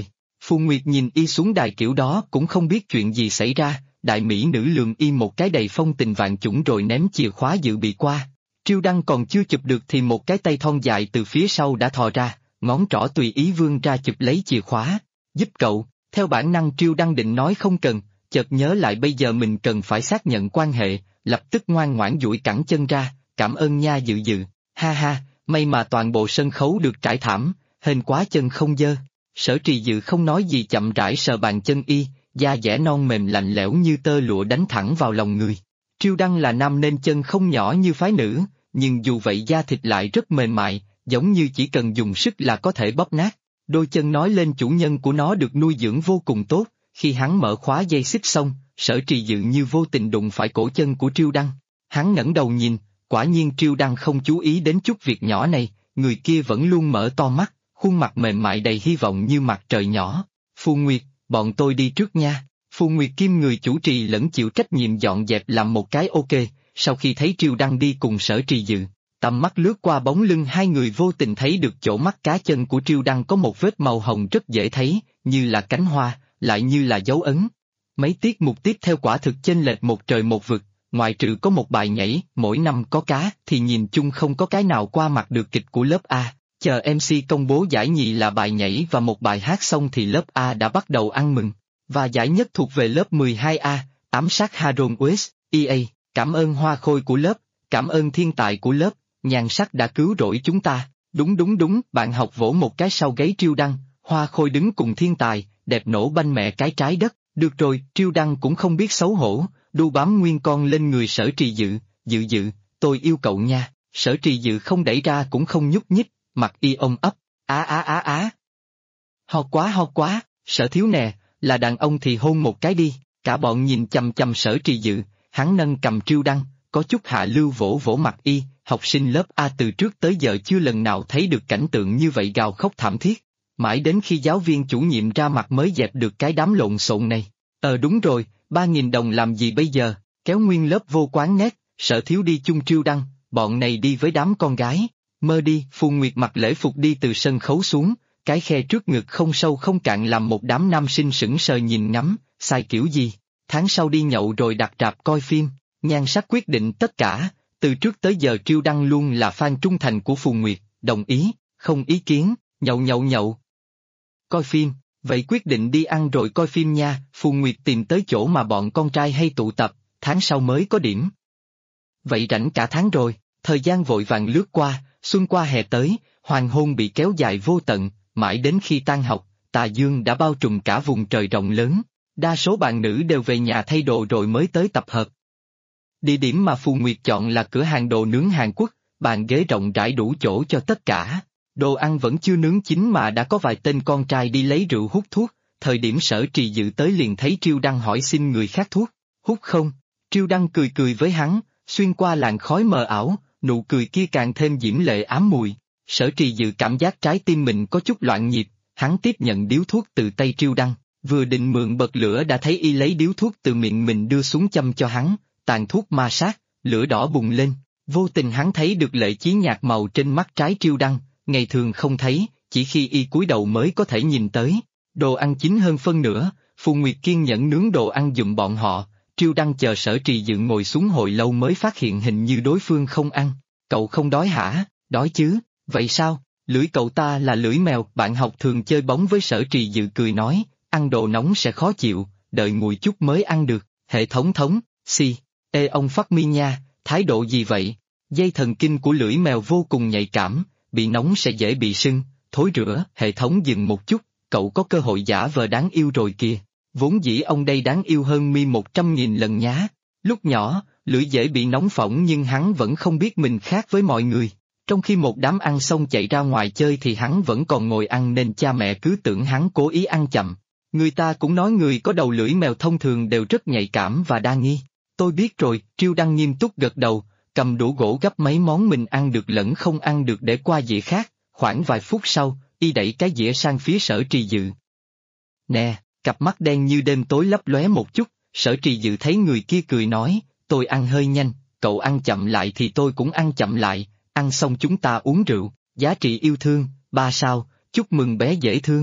Phù Nguyệt nhìn y xuống đài kiểu đó cũng không biết chuyện gì xảy ra, đại mỹ nữ lườm y một cái đầy phong tình vạn chủng rồi ném chìa khóa dự bị qua. Triêu Đăng còn chưa chụp được thì một cái tay thon dài từ phía sau đã thò ra, ngón trỏ tùy ý vươn ra chụp lấy chìa khóa. Giúp cậu, theo bản năng Triêu Đăng định nói không cần, chợt nhớ lại bây giờ mình cần phải xác nhận quan hệ, lập tức ngoan ngoãn duỗi cẳng chân ra, cảm ơn nha Dự Dự, ha ha, may mà toàn bộ sân khấu được trải thảm, hên quá chân không dơ. Sở Trì Dự không nói gì chậm rãi sờ bàn chân y, da dẻ non mềm lạnh lẽo như tơ lụa đánh thẳng vào lòng người. Triêu Đăng là nam nên chân không nhỏ như phái nữ, nhưng dù vậy da thịt lại rất mềm mại, giống như chỉ cần dùng sức là có thể bóp nát. Đôi chân nói lên chủ nhân của nó được nuôi dưỡng vô cùng tốt, khi hắn mở khóa dây xích xong, Sở Trì Dự như vô tình đụng phải cổ chân của Triêu Đăng. Hắn ngẩng đầu nhìn, quả nhiên Triêu Đăng không chú ý đến chút việc nhỏ này, người kia vẫn luôn mở to mắt, khuôn mặt mềm mại đầy hy vọng như mặt trời nhỏ. Phù Nguyệt, bọn tôi đi trước nha. Phù Nguyệt Kim người chủ trì lẫn chịu trách nhiệm dọn dẹp làm một cái ok, sau khi thấy Triêu Đăng đi cùng Sở Trì Dự, tầm mắt lướt qua bóng lưng hai người vô tình thấy được chỗ mắt cá chân của Triêu Đăng có một vết màu hồng rất dễ thấy, như là cánh hoa, lại như là dấu ấn. Mấy tiết mục tiếp theo quả thực chênh lệch một trời một vực, ngoại trừ có một bài nhảy, mỗi năm có cá, thì nhìn chung không có cái nào qua mặt được kịch của lớp A. Chờ MC công bố giải nhì là bài nhảy và một bài hát xong thì lớp A đã bắt đầu ăn mừng. Và giải nhất thuộc về lớp 12A, ám sát Harold West, EA, cảm ơn hoa khôi của lớp, cảm ơn thiên tài của lớp, nhan sắc đã cứu rỗi chúng ta. Đúng đúng đúng, bạn học vỗ một cái sau gáy Triêu Đăng, hoa khôi đứng cùng thiên tài, đẹp nổ banh mẹ cái trái đất. Được rồi, Triêu Đăng cũng không biết xấu hổ, đu bám nguyên con lên người Sở Trì Dự, Dự Dự, tôi yêu cậu nha. Sở Trì Dự không đẩy ra cũng không nhúc nhích, mặt y ôm ấp, á. Ho quá, Sở thiếu nè, là đàn ông thì hôn một cái đi. Cả bọn nhìn chằm chằm Sở Trì Dự, hắn nâng cầm Triêu Đăng, có chút hạ lưu vỗ vỗ mặt y, học sinh lớp A từ trước tới giờ chưa lần nào thấy được cảnh tượng như vậy gào khóc thảm thiết. Mãi đến khi giáo viên chủ nhiệm ra mặt mới dẹp được cái đám lộn xộn này. Đúng rồi, 3.000 đồng làm gì bây giờ, kéo nguyên lớp vô quán nét, Sở thiếu đi chung Triêu Đăng, bọn này đi với đám con gái. Mơ đi, Phù Nguyệt mặc lễ phục đi từ sân khấu xuống, cái khe trước ngực không sâu không cạn làm một đám nam sinh sững sờ nhìn ngắm, sai kiểu gì. Tháng sau đi nhậu rồi đặt rạp coi phim, nhan sắc quyết định tất cả, từ trước tới giờ Triêu Đăng luôn là fan trung thành của Phù Nguyệt, đồng ý, không ý kiến, nhậu. Coi phim, vậy quyết định đi ăn rồi coi phim nha, Phù Nguyệt tìm tới chỗ mà bọn con trai hay tụ tập, tháng sau mới có điểm. Vậy rảnh cả tháng rồi, thời gian vội vàng lướt qua, xuân qua hè tới, hoàng hôn bị kéo dài vô tận, mãi đến khi tan học, tà dương đã bao trùm cả vùng trời rộng lớn, đa số bạn nữ đều về nhà thay đồ rồi mới tới tập hợp. Địa điểm mà Phù Nguyệt chọn là cửa hàng đồ nướng Hàn Quốc, bàn ghế rộng rãi đủ chỗ cho tất cả. Đồ ăn vẫn chưa nướng chín mà đã có vài tên con trai đi lấy rượu hút thuốc, thời điểm Sở Trì Dự tới liền thấy Triêu Đăng hỏi xin người khác thuốc, hút không? Triêu Đăng cười với hắn, xuyên qua làn khói mờ ảo, nụ cười kia càng thêm diễm lệ ám mùi. Sở Trì Dự cảm giác trái tim mình có chút loạn nhịp, hắn tiếp nhận điếu thuốc từ tay Triêu Đăng, vừa định mượn bật lửa đã thấy y lấy điếu thuốc từ miệng mình đưa xuống châm cho hắn, tàn thuốc ma sát, lửa đỏ bùng lên, vô tình hắn thấy được lệ chí nhạt màu trên mắt trái Triêu Đăng, ngày thường không thấy, chỉ khi y cúi đầu mới có thể nhìn tới. Đồ ăn chín hơn phân nửa, Phù Nguyệt kiên nhẫn nướng đồ ăn giùm bọn họ, Triêu Đăng chờ Sở Trì Dự ngồi xuống hồi lâu mới phát hiện hình như đối phương không ăn. Cậu không đói hả? Đói chứ, vậy sao? Lưỡi cậu ta là lưỡi mèo, bạn học thường chơi bóng với Sở Trì Dự cười nói, ăn đồ nóng sẽ khó chịu, đợi nguội chút mới ăn được, hệ thống Ê ông phát mi nha, thái độ gì vậy? Dây thần kinh của lưỡi mèo vô cùng nhạy cảm, bị nóng sẽ dễ bị sưng, thối rữa, hệ thống dừng một chút, cậu có cơ hội giả vờ đáng yêu rồi kìa, vốn dĩ ông đây đáng yêu hơn mi 100.000 lần nhá. Lúc nhỏ, lưỡi dễ bị nóng phỏng nhưng hắn vẫn không biết mình khác với mọi người. Trong khi một đám ăn xong chạy ra ngoài chơi thì hắn vẫn còn ngồi ăn nên cha mẹ cứ tưởng hắn cố ý ăn chậm. Người ta cũng nói người có đầu lưỡi mèo thông thường đều rất nhạy cảm và đa nghi. Tôi biết rồi, Triêu Đăng nghiêm túc gật đầu, cầm đũa gỗ gấp mấy món mình ăn được lẫn không ăn được để qua dĩa khác, khoảng vài phút sau, y đẩy cái dĩa sang phía Sở Trì Dự. Nè, cặp mắt đen như đêm tối lấp lóe một chút, Sở Trì Dự thấy người kia cười nói, tôi ăn hơi nhanh, cậu ăn chậm lại thì tôi cũng ăn chậm lại, ăn xong chúng ta uống rượu, giá trị yêu thương, 3 sao, chúc mừng bé dễ thương.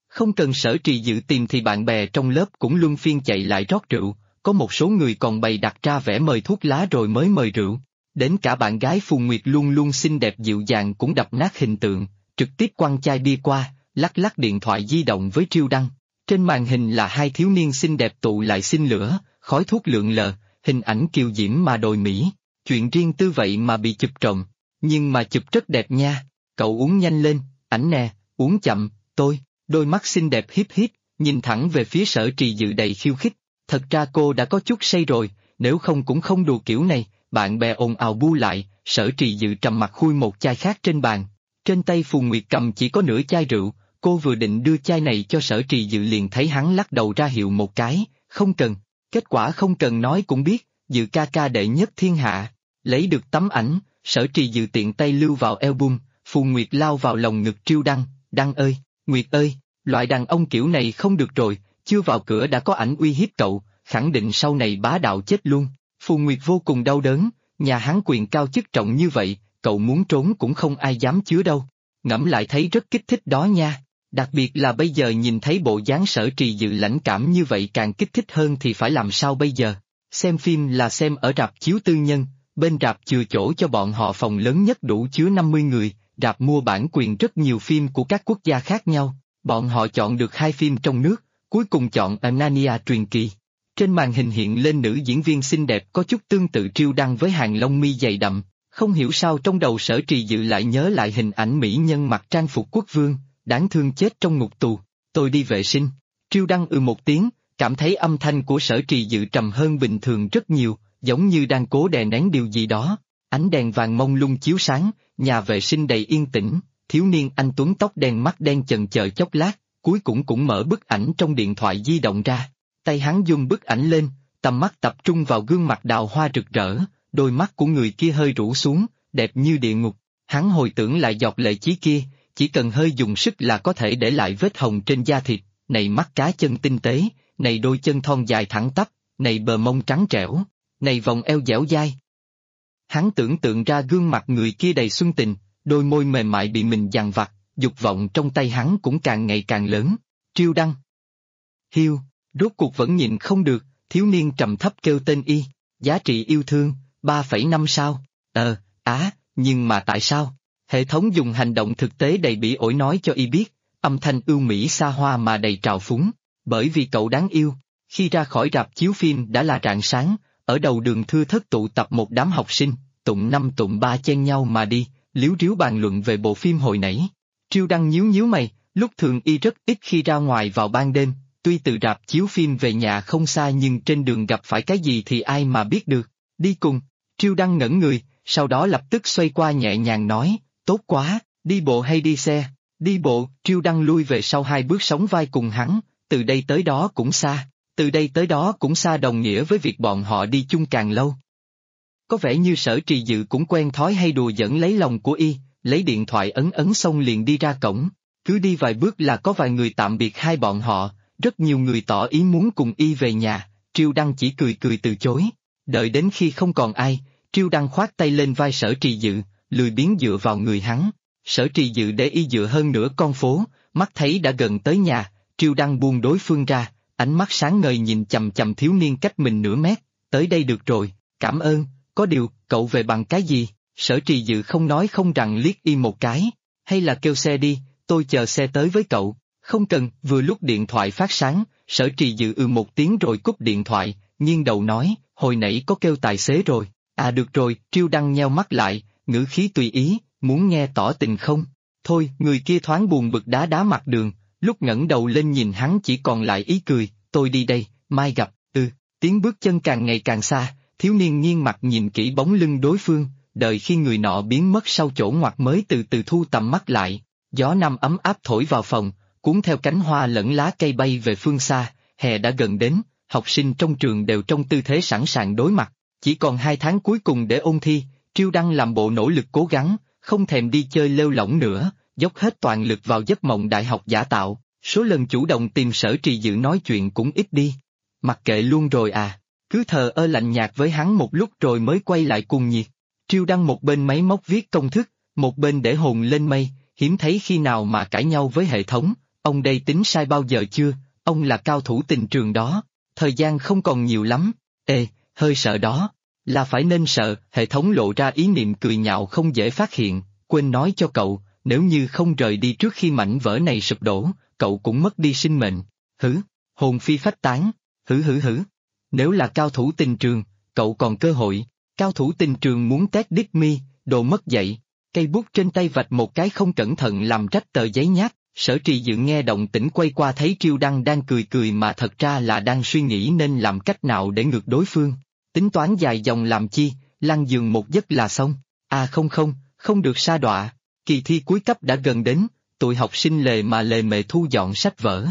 Không cần Sở Trì Dự tìm thì bạn bè trong lớp cũng luân phiên chạy lại rót rượu, có một số người còn bày đặt ra vẻ mời thuốc lá rồi mới mời rượu. Đến cả bạn gái Phù Nguyệt luôn luôn xinh đẹp dịu dàng cũng đập nát hình tượng, trực tiếp quăng chai bia qua, lắc lắc điện thoại di động với Triêu Đăng. Trên màn hình là hai thiếu niên xinh đẹp tụ lại xin lửa, khói thuốc lượn lờ, hình ảnh kiều diễm mà đồi mỹ. Chuyện riêng tư vậy mà bị chụp trộm, nhưng mà chụp rất đẹp nha. Cậu uống nhanh lên, ảnh nè, uống chậm, tôi. Đôi mắt xinh đẹp híp híp, nhìn thẳng về phía Sở Trì Dự đầy khiêu khích. Thật ra cô đã có chút say rồi, nếu không cũng không đùa kiểu này. Bạn bè ồn ào bu lại, Sở Trì Dự trầm mặt khui một chai khác trên bàn. Trên tay Phù Nguyệt cầm chỉ có nửa chai rượu, cô vừa định đưa chai này cho Sở Trì Dự liền thấy hắn lắc đầu ra hiệu một cái, không cần. Kết quả không cần nói cũng biết, Dự ca ca đệ nhất thiên hạ. Lấy được tấm ảnh, Sở Trì Dự tiện tay lưu vào album, Phù Nguyệt lao vào lòng ngực Triêu Đăng, Đăng ơi, Nguyệt ơi, loại đàn ông kiểu này không được rồi, chưa vào cửa đã có ảnh uy hiếp cậu, khẳng định sau này bá đạo chết luôn. Phù Nguyệt vô cùng đau đớn, nhà hắn quyền cao chức trọng như vậy, cậu muốn trốn cũng không ai dám chứa đâu. Ngẫm lại thấy rất kích thích đó nha, đặc biệt là bây giờ nhìn thấy bộ dáng Sở Trì Dự lãnh cảm như vậy càng kích thích hơn thì phải làm sao bây giờ. Xem phim là xem ở rạp chiếu tư nhân, bên rạp chừa chỗ cho bọn họ phòng lớn nhất đủ chứa 50 người, rạp mua bản quyền rất nhiều phim của các quốc gia khác nhau, bọn họ chọn được 2 phim trong nước, cuối cùng chọn Narnia truyền kỳ. Trên màn hình hiện lên nữ diễn viên xinh đẹp có chút tương tự Triêu Đăng với hàng lông mi dày đậm, không hiểu sao trong đầu Sở Trì Dự lại nhớ lại hình ảnh mỹ nhân mặc trang phục quốc vương, đáng thương chết trong ngục tù. Tôi đi vệ sinh. Triêu Đăng một tiếng, cảm thấy âm thanh của Sở Trì Dự trầm hơn bình thường rất nhiều, giống như đang cố đè nén điều gì đó. Ánh đèn vàng mông lung chiếu sáng, nhà vệ sinh đầy yên tĩnh, thiếu niên anh tuấn tóc đen mắt đen chần chờ chốc lát, cuối cùng cũng mở bức ảnh trong điện thoại di động ra. Tay hắn dung bức ảnh lên, tầm mắt tập trung vào gương mặt đào hoa rực rỡ, đôi mắt của người kia hơi rũ xuống, đẹp như địa ngục. Hắn hồi tưởng lại giọt lệ chí kia, chỉ cần hơi dùng sức là có thể để lại vết hồng trên da thịt, này mắt cá chân tinh tế, này đôi chân thon dài thẳng tắp, này bờ mông trắng trẻo, này vòng eo dẻo dai. Hắn tưởng tượng ra gương mặt người kia đầy xuân tình, đôi môi mềm mại bị mình dằn vặt, dục vọng trong tay hắn cũng càng ngày càng lớn. Triêu Đăng. Hiu, rốt cuộc vẫn nhịn không được, thiếu niên trầm thấp kêu tên y, giá trị yêu thương, 3,5 sao. Nhưng mà tại sao? Hệ thống dùng hành động thực tế đầy bỉ ổi nói cho y biết, âm thanh ưu mỹ xa hoa mà đầy trào phúng, bởi vì cậu đáng yêu. Khi ra khỏi rạp chiếu phim đã là rạng sáng, ở đầu đường thưa thớt tụ tập một đám học sinh, tụng 5 tụng 3 chen nhau mà đi, líu ríu bàn luận về bộ phim hồi nãy. Triêu Đăng nhíu nhíu mày, lúc thường y rất ít khi ra ngoài vào ban đêm, tuy từ rạp chiếu phim về nhà không xa nhưng trên đường gặp phải cái gì thì ai mà biết được. Đi cùng. Triêu Đăng ngẩn người, sau đó lập tức xoay qua nhẹ nhàng nói, tốt quá, đi bộ hay đi xe? Đi bộ. Triêu Đăng lui về sau 2 bước sóng vai cùng hắn, từ đây tới đó cũng xa. Từ đây tới đó cũng xa đồng nghĩa với việc bọn họ đi chung càng lâu. Có vẻ như Sở Trì Dự cũng quen thói hay đùa giỡn lấy lòng của y, lấy điện thoại ấn ấn xong liền đi ra cổng. Cứ đi vài bước là có vài người tạm biệt hai bọn họ, rất nhiều người tỏ ý muốn cùng y về nhà, Triêu Đăng chỉ cười cười từ chối. Đợi đến khi không còn ai, Triêu Đăng khoát tay lên vai Sở Trì Dự, lười biếng dựa vào người hắn. Sở Trì Dự để y dựa hơn nửa con phố, mắt thấy đã gần tới nhà, Triêu Đăng buông đối phương ra, ánh mắt sáng ngời nhìn chằm chằm thiếu niên cách mình nửa mét, tới đây được rồi, cảm ơn, có điều, cậu về bằng cái gì? Sở Trì Dự không nói không rằng liếc y một cái, hay là kêu xe đi, tôi chờ xe tới với cậu. Không cần. Vừa lúc điện thoại phát sáng, Sở Trì Dự một tiếng rồi cúp điện thoại, nghiêng đầu nói, hồi nãy có kêu tài xế rồi. À được rồi. Triêu Đăng nheo mắt lại, ngữ khí tùy ý, muốn nghe tỏ tình không? Thôi. Người kia thoáng buồn bực đá đá mặt đường, lúc ngẩng đầu lên nhìn hắn chỉ còn lại ý cười, tôi đi đây, mai gặp. Tiếng bước chân càng ngày càng xa, thiếu niên nghiêng mặt nhìn kỹ bóng lưng đối phương, đợi khi người nọ biến mất sau chỗ ngoặt mới từ từ thu tầm mắt lại. Gió nam ấm áp thổi vào phòng, cuốn theo cánh hoa lẫn lá cây bay về phương xa. Hè đã gần đến, học sinh trong trường đều trong tư thế sẵn sàng đối mặt. Chỉ còn 2 tháng cuối cùng để ôn thi, Triêu Đăng làm bộ nỗ lực cố gắng, không thèm đi chơi lêu lỏng nữa, dốc hết toàn lực vào giấc mộng đại học giả tạo. Số lần chủ động tìm Sở Trì Dự nói chuyện cũng ít đi. Mặc kệ luôn rồi à, cứ thờ ơ lạnh nhạt với hắn một lúc rồi mới quay lại cuồng nhiệt. Triêu Đăng một bên máy móc viết công thức, một bên để hồn lên mây, hiếm thấy khi nào mà cãi nhau với hệ thống, Ông đây tính sai bao giờ chưa, ông là cao thủ tình trường đó, thời gian không còn nhiều lắm. Ê, hơi sợ đó. Là phải nên sợ, hệ thống lộ ra ý niệm cười nhạo không dễ phát hiện, quên nói cho cậu, nếu như không rời đi trước khi mảnh vỡ này sụp đổ, cậu cũng mất đi sinh mệnh. Hử, hồn phi phách tán, hử. Nếu là cao thủ tình trường, cậu còn cơ hội, cao thủ tình trường muốn tét đít mi, đồ mất dạy. Cây bút trên tay vạch một cái không cẩn thận làm rách tờ giấy nháp, Sở Trì Dự nghe động tĩnh quay qua thấy Triêu Đăng đang cười cười mà thật ra là đang suy nghĩ nên làm cách nào để ngược đối phương. Tính toán dài dòng làm chi, lăn giường một giấc là xong. À không được sa đọa, kỳ thi cuối cấp đã gần đến, tụi học sinh lề mề thu dọn sách vở.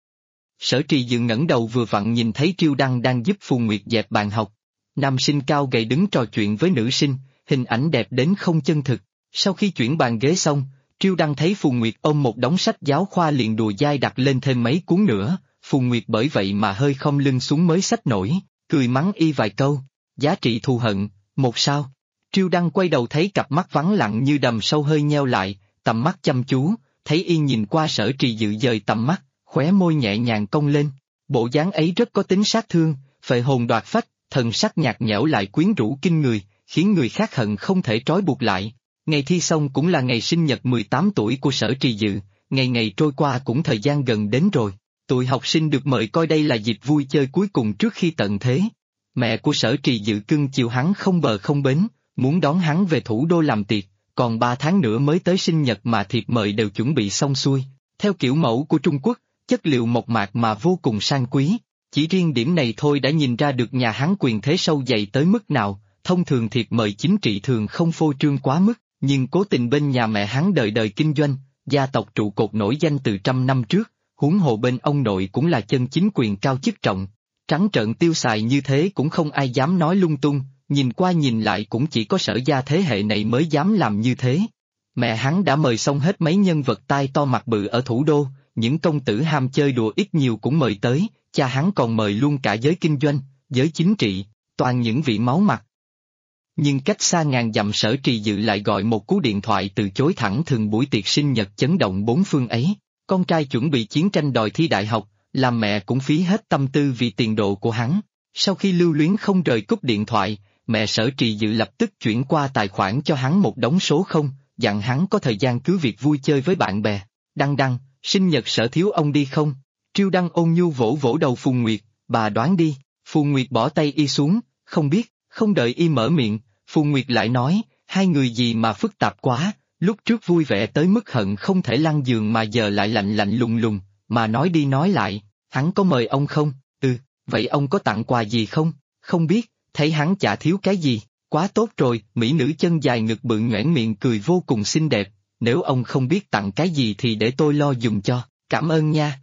Sở Trì Dự ngẩng đầu vừa vặn nhìn thấy Triêu Đăng đang giúp Phù Nguyệt dẹp bàn học. Nam sinh cao gầy đứng trò chuyện với nữ sinh, hình ảnh đẹp đến không chân thực. Sau khi chuyển bàn ghế xong, Triêu Đăng thấy Phù Nguyệt ôm một đống sách giáo khoa liền đùa dai đặt lên thêm mấy cuốn nữa, Phù Nguyệt bởi vậy mà hơi khom lưng xuống mới xách nổi, cười mắng y vài câu, giá trị thù hận, 1 sao. Triêu Đăng quay đầu thấy cặp mắt vắng lặng như đầm sâu hơi nheo lại, tầm mắt chăm chú, thấy y nhìn qua Sở Trì Dự dời tầm mắt, khóe môi nhẹ nhàng cong lên, bộ dáng ấy rất có tính sát thương, phệ hồn đoạt phách, thần sắc nhạt nhẽo lại quyến rũ kinh người, khiến người khác hận không thể trói buộc lại. Ngày thi xong cũng là ngày sinh nhật 18 tuổi của Sở Trì Dự, ngày trôi qua cũng thời gian gần đến rồi. Tụi học sinh được mời coi đây là dịp vui chơi cuối cùng trước khi tận thế. Mẹ của Sở Trì Dự cưng chiều hắn không bờ không bến, muốn đón hắn về thủ đô làm tiệc, còn 3 tháng nữa mới tới sinh nhật mà thiệp mời đều chuẩn bị xong xuôi. Theo kiểu mẫu của Trung Quốc, chất liệu mộc mạc mà vô cùng sang quý. Chỉ riêng điểm này thôi đã nhìn ra được nhà hắn quyền thế sâu dày tới mức nào, thông thường thiệp mời chính trị thường không phô trương quá mức. Nhưng cố tình bên nhà mẹ hắn đời đời kinh doanh, gia tộc trụ cột nổi danh từ trăm năm trước, huống hồ bên ông nội cũng là chân chính quyền cao chức trọng. Trắng trợn tiêu xài như thế cũng không ai dám nói lung tung, nhìn qua nhìn lại cũng chỉ có Sở gia thế hệ này mới dám làm như thế. Mẹ hắn đã mời xong hết mấy nhân vật tai to mặt bự ở thủ đô, những công tử ham chơi đùa ít nhiều cũng mời tới, cha hắn còn mời luôn cả giới kinh doanh, giới chính trị, toàn những vị máu mặt. Nhưng cách xa ngàn dặm Sở Trì Dự lại gọi một cú điện thoại từ chối thẳng thừng buổi tiệc sinh nhật chấn động bốn phương ấy. Con trai chuẩn bị chiến tranh đòi thi đại học, làm mẹ cũng phí hết tâm tư vì tiền đồ của hắn. Sau khi lưu luyến không rời cúp điện thoại, mẹ Sở Trì Dự lập tức chuyển qua tài khoản cho hắn một đống số không, dặn hắn có thời gian cứ việc vui chơi với bạn bè. Đăng, sinh nhật Sở thiếu ông đi không? Triêu Đăng ôn nhu vỗ vỗ đầu Phù Nguyệt, bà đoán đi. Phù Nguyệt bỏ tay y xuống, không biết. Không đợi y mở miệng, Phù Nguyệt lại nói, hai người gì mà phức tạp quá, lúc trước vui vẻ tới mức hận không thể lăn giường mà giờ lại lạnh lùng, mà nói đi nói lại, hắn có mời ông không? Vậy ông có tặng quà gì không? Không biết, thấy hắn chả thiếu cái gì, quá tốt rồi, mỹ nữ chân dài ngực bự nhoẻn miệng cười vô cùng xinh đẹp, nếu ông không biết tặng cái gì thì để tôi lo dùng cho, cảm ơn nha.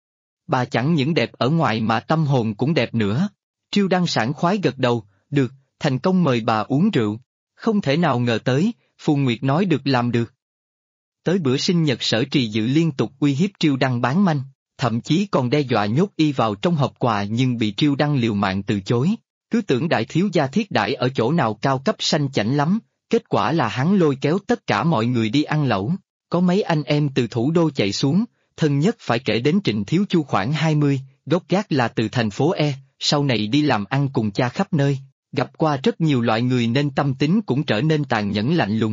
Bà chẳng những đẹp ở ngoài mà tâm hồn cũng đẹp nữa. Triêu Đăng sảng khoái gật đầu, được, thành công mời bà uống rượu. Không thể nào ngờ tới, Phù Nguyệt nói được làm được. Tới bữa sinh nhật Sở Trì Dự liên tục uy hiếp Triêu Đăng bán manh, thậm chí còn đe dọa nhốt y vào trong hộp quà nhưng bị Triêu Đăng liều mạng từ chối. Cứ tưởng đại thiếu gia thiết đãi ở chỗ nào cao cấp sanh chảnh lắm, kết quả là hắn lôi kéo tất cả mọi người đi ăn lẩu. Có mấy anh em từ thủ đô chạy xuống, thân nhất phải kể đến Trịnh Thiếu Chu khoảng 20, gốc gác là từ thành phố E, sau này đi làm ăn cùng cha khắp nơi. Gặp qua rất nhiều loại người nên tâm tính cũng trở nên tàn nhẫn lạnh lùng.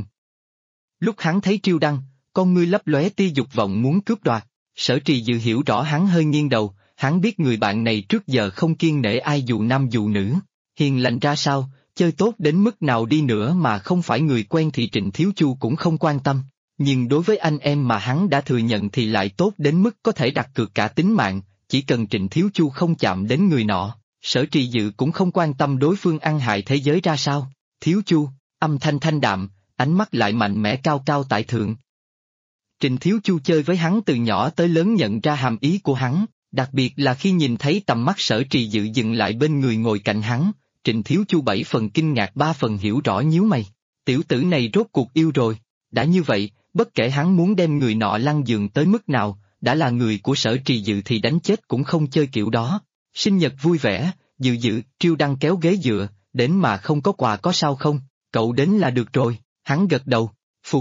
Lúc hắn thấy Triêu Đăng, con ngươi lấp lóe tia dục vọng muốn cướp đoạt, Sở Trì Dự hiểu rõ hắn hơi nghiêng đầu, hắn biết người bạn này trước giờ không kiêng nể ai dù nam dù nữ, hiền lành ra sao, chơi tốt đến mức nào đi nữa mà không phải người quen thì Trịnh Thiếu Chu cũng không quan tâm, nhưng đối với anh em mà hắn đã thừa nhận thì lại tốt đến mức có thể đặt cược cả tính mạng, chỉ cần Trịnh Thiếu Chu không chạm đến người nọ. Sở Trì Dự cũng không quan tâm đối phương ăn hại thế giới ra sao. Thiếu Chu, âm thanh thanh đạm, ánh mắt lại mạnh mẽ cao cao tại thượng. Trịnh Thiếu Chu chơi với hắn từ nhỏ tới lớn nhận ra hàm ý của hắn, đặc biệt là khi nhìn thấy tầm mắt Sở Trì Dự dừng lại bên người ngồi cạnh hắn, Trịnh Thiếu Chu 7 phần kinh ngạc 3 phần hiểu rõ nhíu mày. Tiểu tử này rốt cuộc yêu rồi, đã như vậy, bất kể hắn muốn đem người nọ lăn giường tới mức nào, đã là người của Sở Trì Dự thì đánh chết cũng không chơi kiểu đó. Sinh nhật vui vẻ, Dự, Triêu Đăng kéo ghế dựa, đến mà không có quà có sao không, cậu đến là được rồi, hắn gật đầu, phục.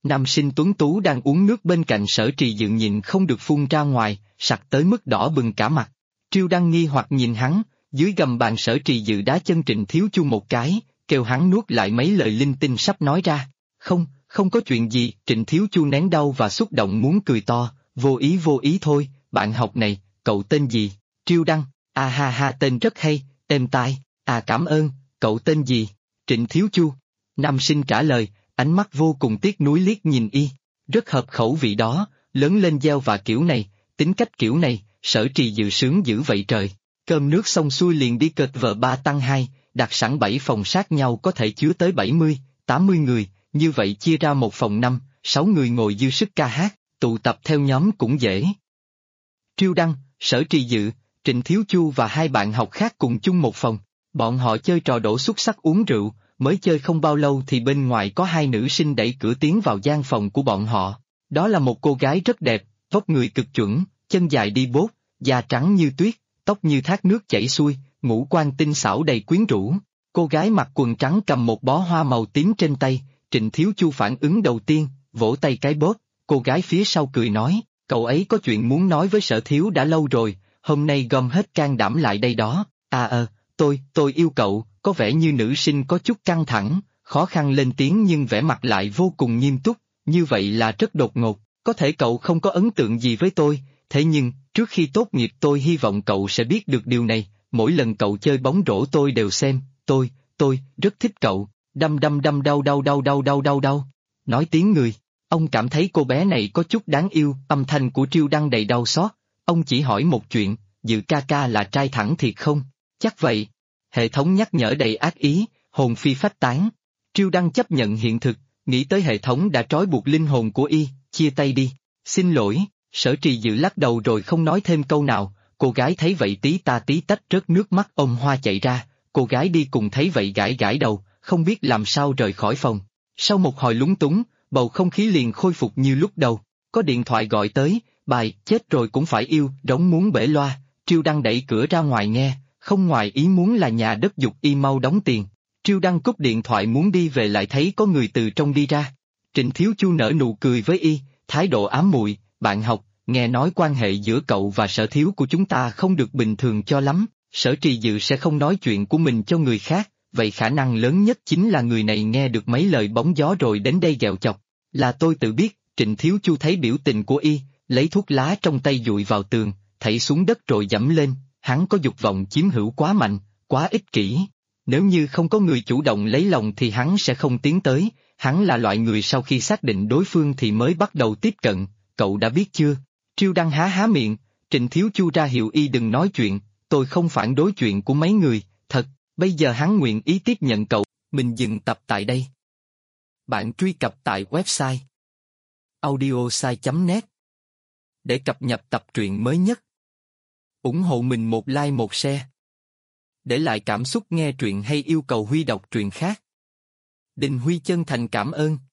Nam sinh tuấn tú đang uống nước bên cạnh Sở Trì Dự nhịn không được phun ra ngoài, sặc tới mức đỏ bừng cả mặt. Triêu Đăng nghi hoặc nhìn hắn, dưới gầm bàn Sở Trì Dự đá chân Trịnh Thiếu Chu một cái, kêu hắn nuốt lại mấy lời linh tinh sắp nói ra. Không, không có chuyện gì, Trịnh Thiếu Chu nén đau và xúc động muốn cười to, vô ý thôi, bạn học này, cậu tên gì? Triêu Đăng, à ha ha tên rất hay, êm tai, à cảm ơn, cậu tên gì? Trịnh Thiếu Chu. Nam sinh trả lời, ánh mắt vô cùng tiếc nuối liếc nhìn y, rất hợp khẩu vị đó, lớn lên gieo và kiểu này, tính cách kiểu này, Sở Trì Dự sướng dữ vậy trời. Cơm nước xong xuôi liền đi cợt vợ 3 tăng 2, đặt sẵn 7 phòng sát nhau có thể chứa tới 70, 80 người, như vậy chia ra một phòng 5, 6 người ngồi dư sức ca hát, tụ tập theo nhóm cũng dễ. Triêu Đăng, Sở Trì Dự, Trịnh Thiếu Chu và hai bạn học khác cùng chung một phòng, bọn họ chơi trò đổ xúc xắc uống rượu, mới chơi không bao lâu thì bên ngoài có hai nữ sinh đẩy cửa tiến vào gian phòng của bọn họ. Đó là một cô gái rất đẹp, vóc người cực chuẩn, chân dài đi bốt, da trắng như tuyết, tóc như thác nước chảy xuôi, ngũ quan tinh xảo đầy quyến rũ. Cô gái mặc quần trắng cầm một bó hoa màu tím trên tay, Trịnh Thiếu Chu phản ứng đầu tiên, vỗ tay cái bóp, cô gái phía sau cười nói, cậu ấy có chuyện muốn nói với Sở Thiếu đã lâu rồi, hôm nay gom hết can đảm lại đây đó, tôi yêu cậu, có vẻ như nữ sinh có chút căng thẳng, khó khăn lên tiếng nhưng vẻ mặt lại vô cùng nghiêm túc, như vậy là rất đột ngột, có thể cậu không có ấn tượng gì với tôi, thế nhưng, trước khi tốt nghiệp tôi hy vọng cậu sẽ biết được điều này, mỗi lần cậu chơi bóng rổ tôi đều xem, tôi rất thích cậu, đau. Nói tiếng người, ông cảm thấy cô bé này có chút đáng yêu, âm thanh của Triêu Đăng đầy đau xót, ông chỉ hỏi một chuyện, Dự ca ca là trai thẳng thiệt không? Chắc vậy. Hệ thống nhắc nhở đầy ác ý, hồn phi phách tán. Triêu Đăng chấp nhận hiện thực, nghĩ tới hệ thống đã trói buộc linh hồn của y, chia tay đi. Xin lỗi, Sở Trì Dự lắc đầu rồi không nói thêm câu nào, cô gái thấy vậy tí ta tí tách rớt nước mắt ôm hoa chạy ra, cô gái đi cùng thấy vậy gãi gãi đầu, không biết làm sao rời khỏi phòng. Sau một hồi lúng túng, bầu không khí liền khôi phục như lúc đầu, có điện thoại gọi tới, bài chết rồi cũng phải yêu, rống muốn bể loa, Triêu Đăng đẩy cửa ra ngoài nghe, không ngoài ý muốn là nhà đất giục y mau đóng tiền. Triêu Đăng cúp điện thoại muốn đi về lại thấy có người từ trong đi ra. Trịnh Thiếu Chu nở nụ cười với y, thái độ ám muội, bạn học, nghe nói quan hệ giữa cậu và Sở Thiếu của chúng ta không được bình thường cho lắm, Sở Trì Dự sẽ không nói chuyện của mình cho người khác, vậy khả năng lớn nhất chính là người này nghe được mấy lời bóng gió rồi đến đây ghẹo chọc. Là tôi tự biết, Trịnh Thiếu Chu thấy biểu tình của y, lấy thuốc lá trong tay dụi vào tường, thảy xuống đất rồi giẫm lên, hắn có dục vọng chiếm hữu quá mạnh, quá ích kỷ. Nếu như không có người chủ động lấy lòng thì hắn sẽ không tiến tới, hắn là loại người sau khi xác định đối phương thì mới bắt đầu tiếp cận, cậu đã biết chưa? Triêu Đăng há miệng, Trịnh Thiếu Chu ra hiệu y đừng nói chuyện, tôi không phản đối chuyện của mấy người, thật, bây giờ hắn nguyện ý tiếp nhận cậu, mình dừng tập tại đây. Bạn truy cập tại website audiosai.net để cập nhật tập truyện mới nhất. Ủng hộ mình một like một share. Để lại cảm xúc nghe truyện hay yêu cầu Huy đọc truyện khác. Đình Huy chân thành cảm ơn.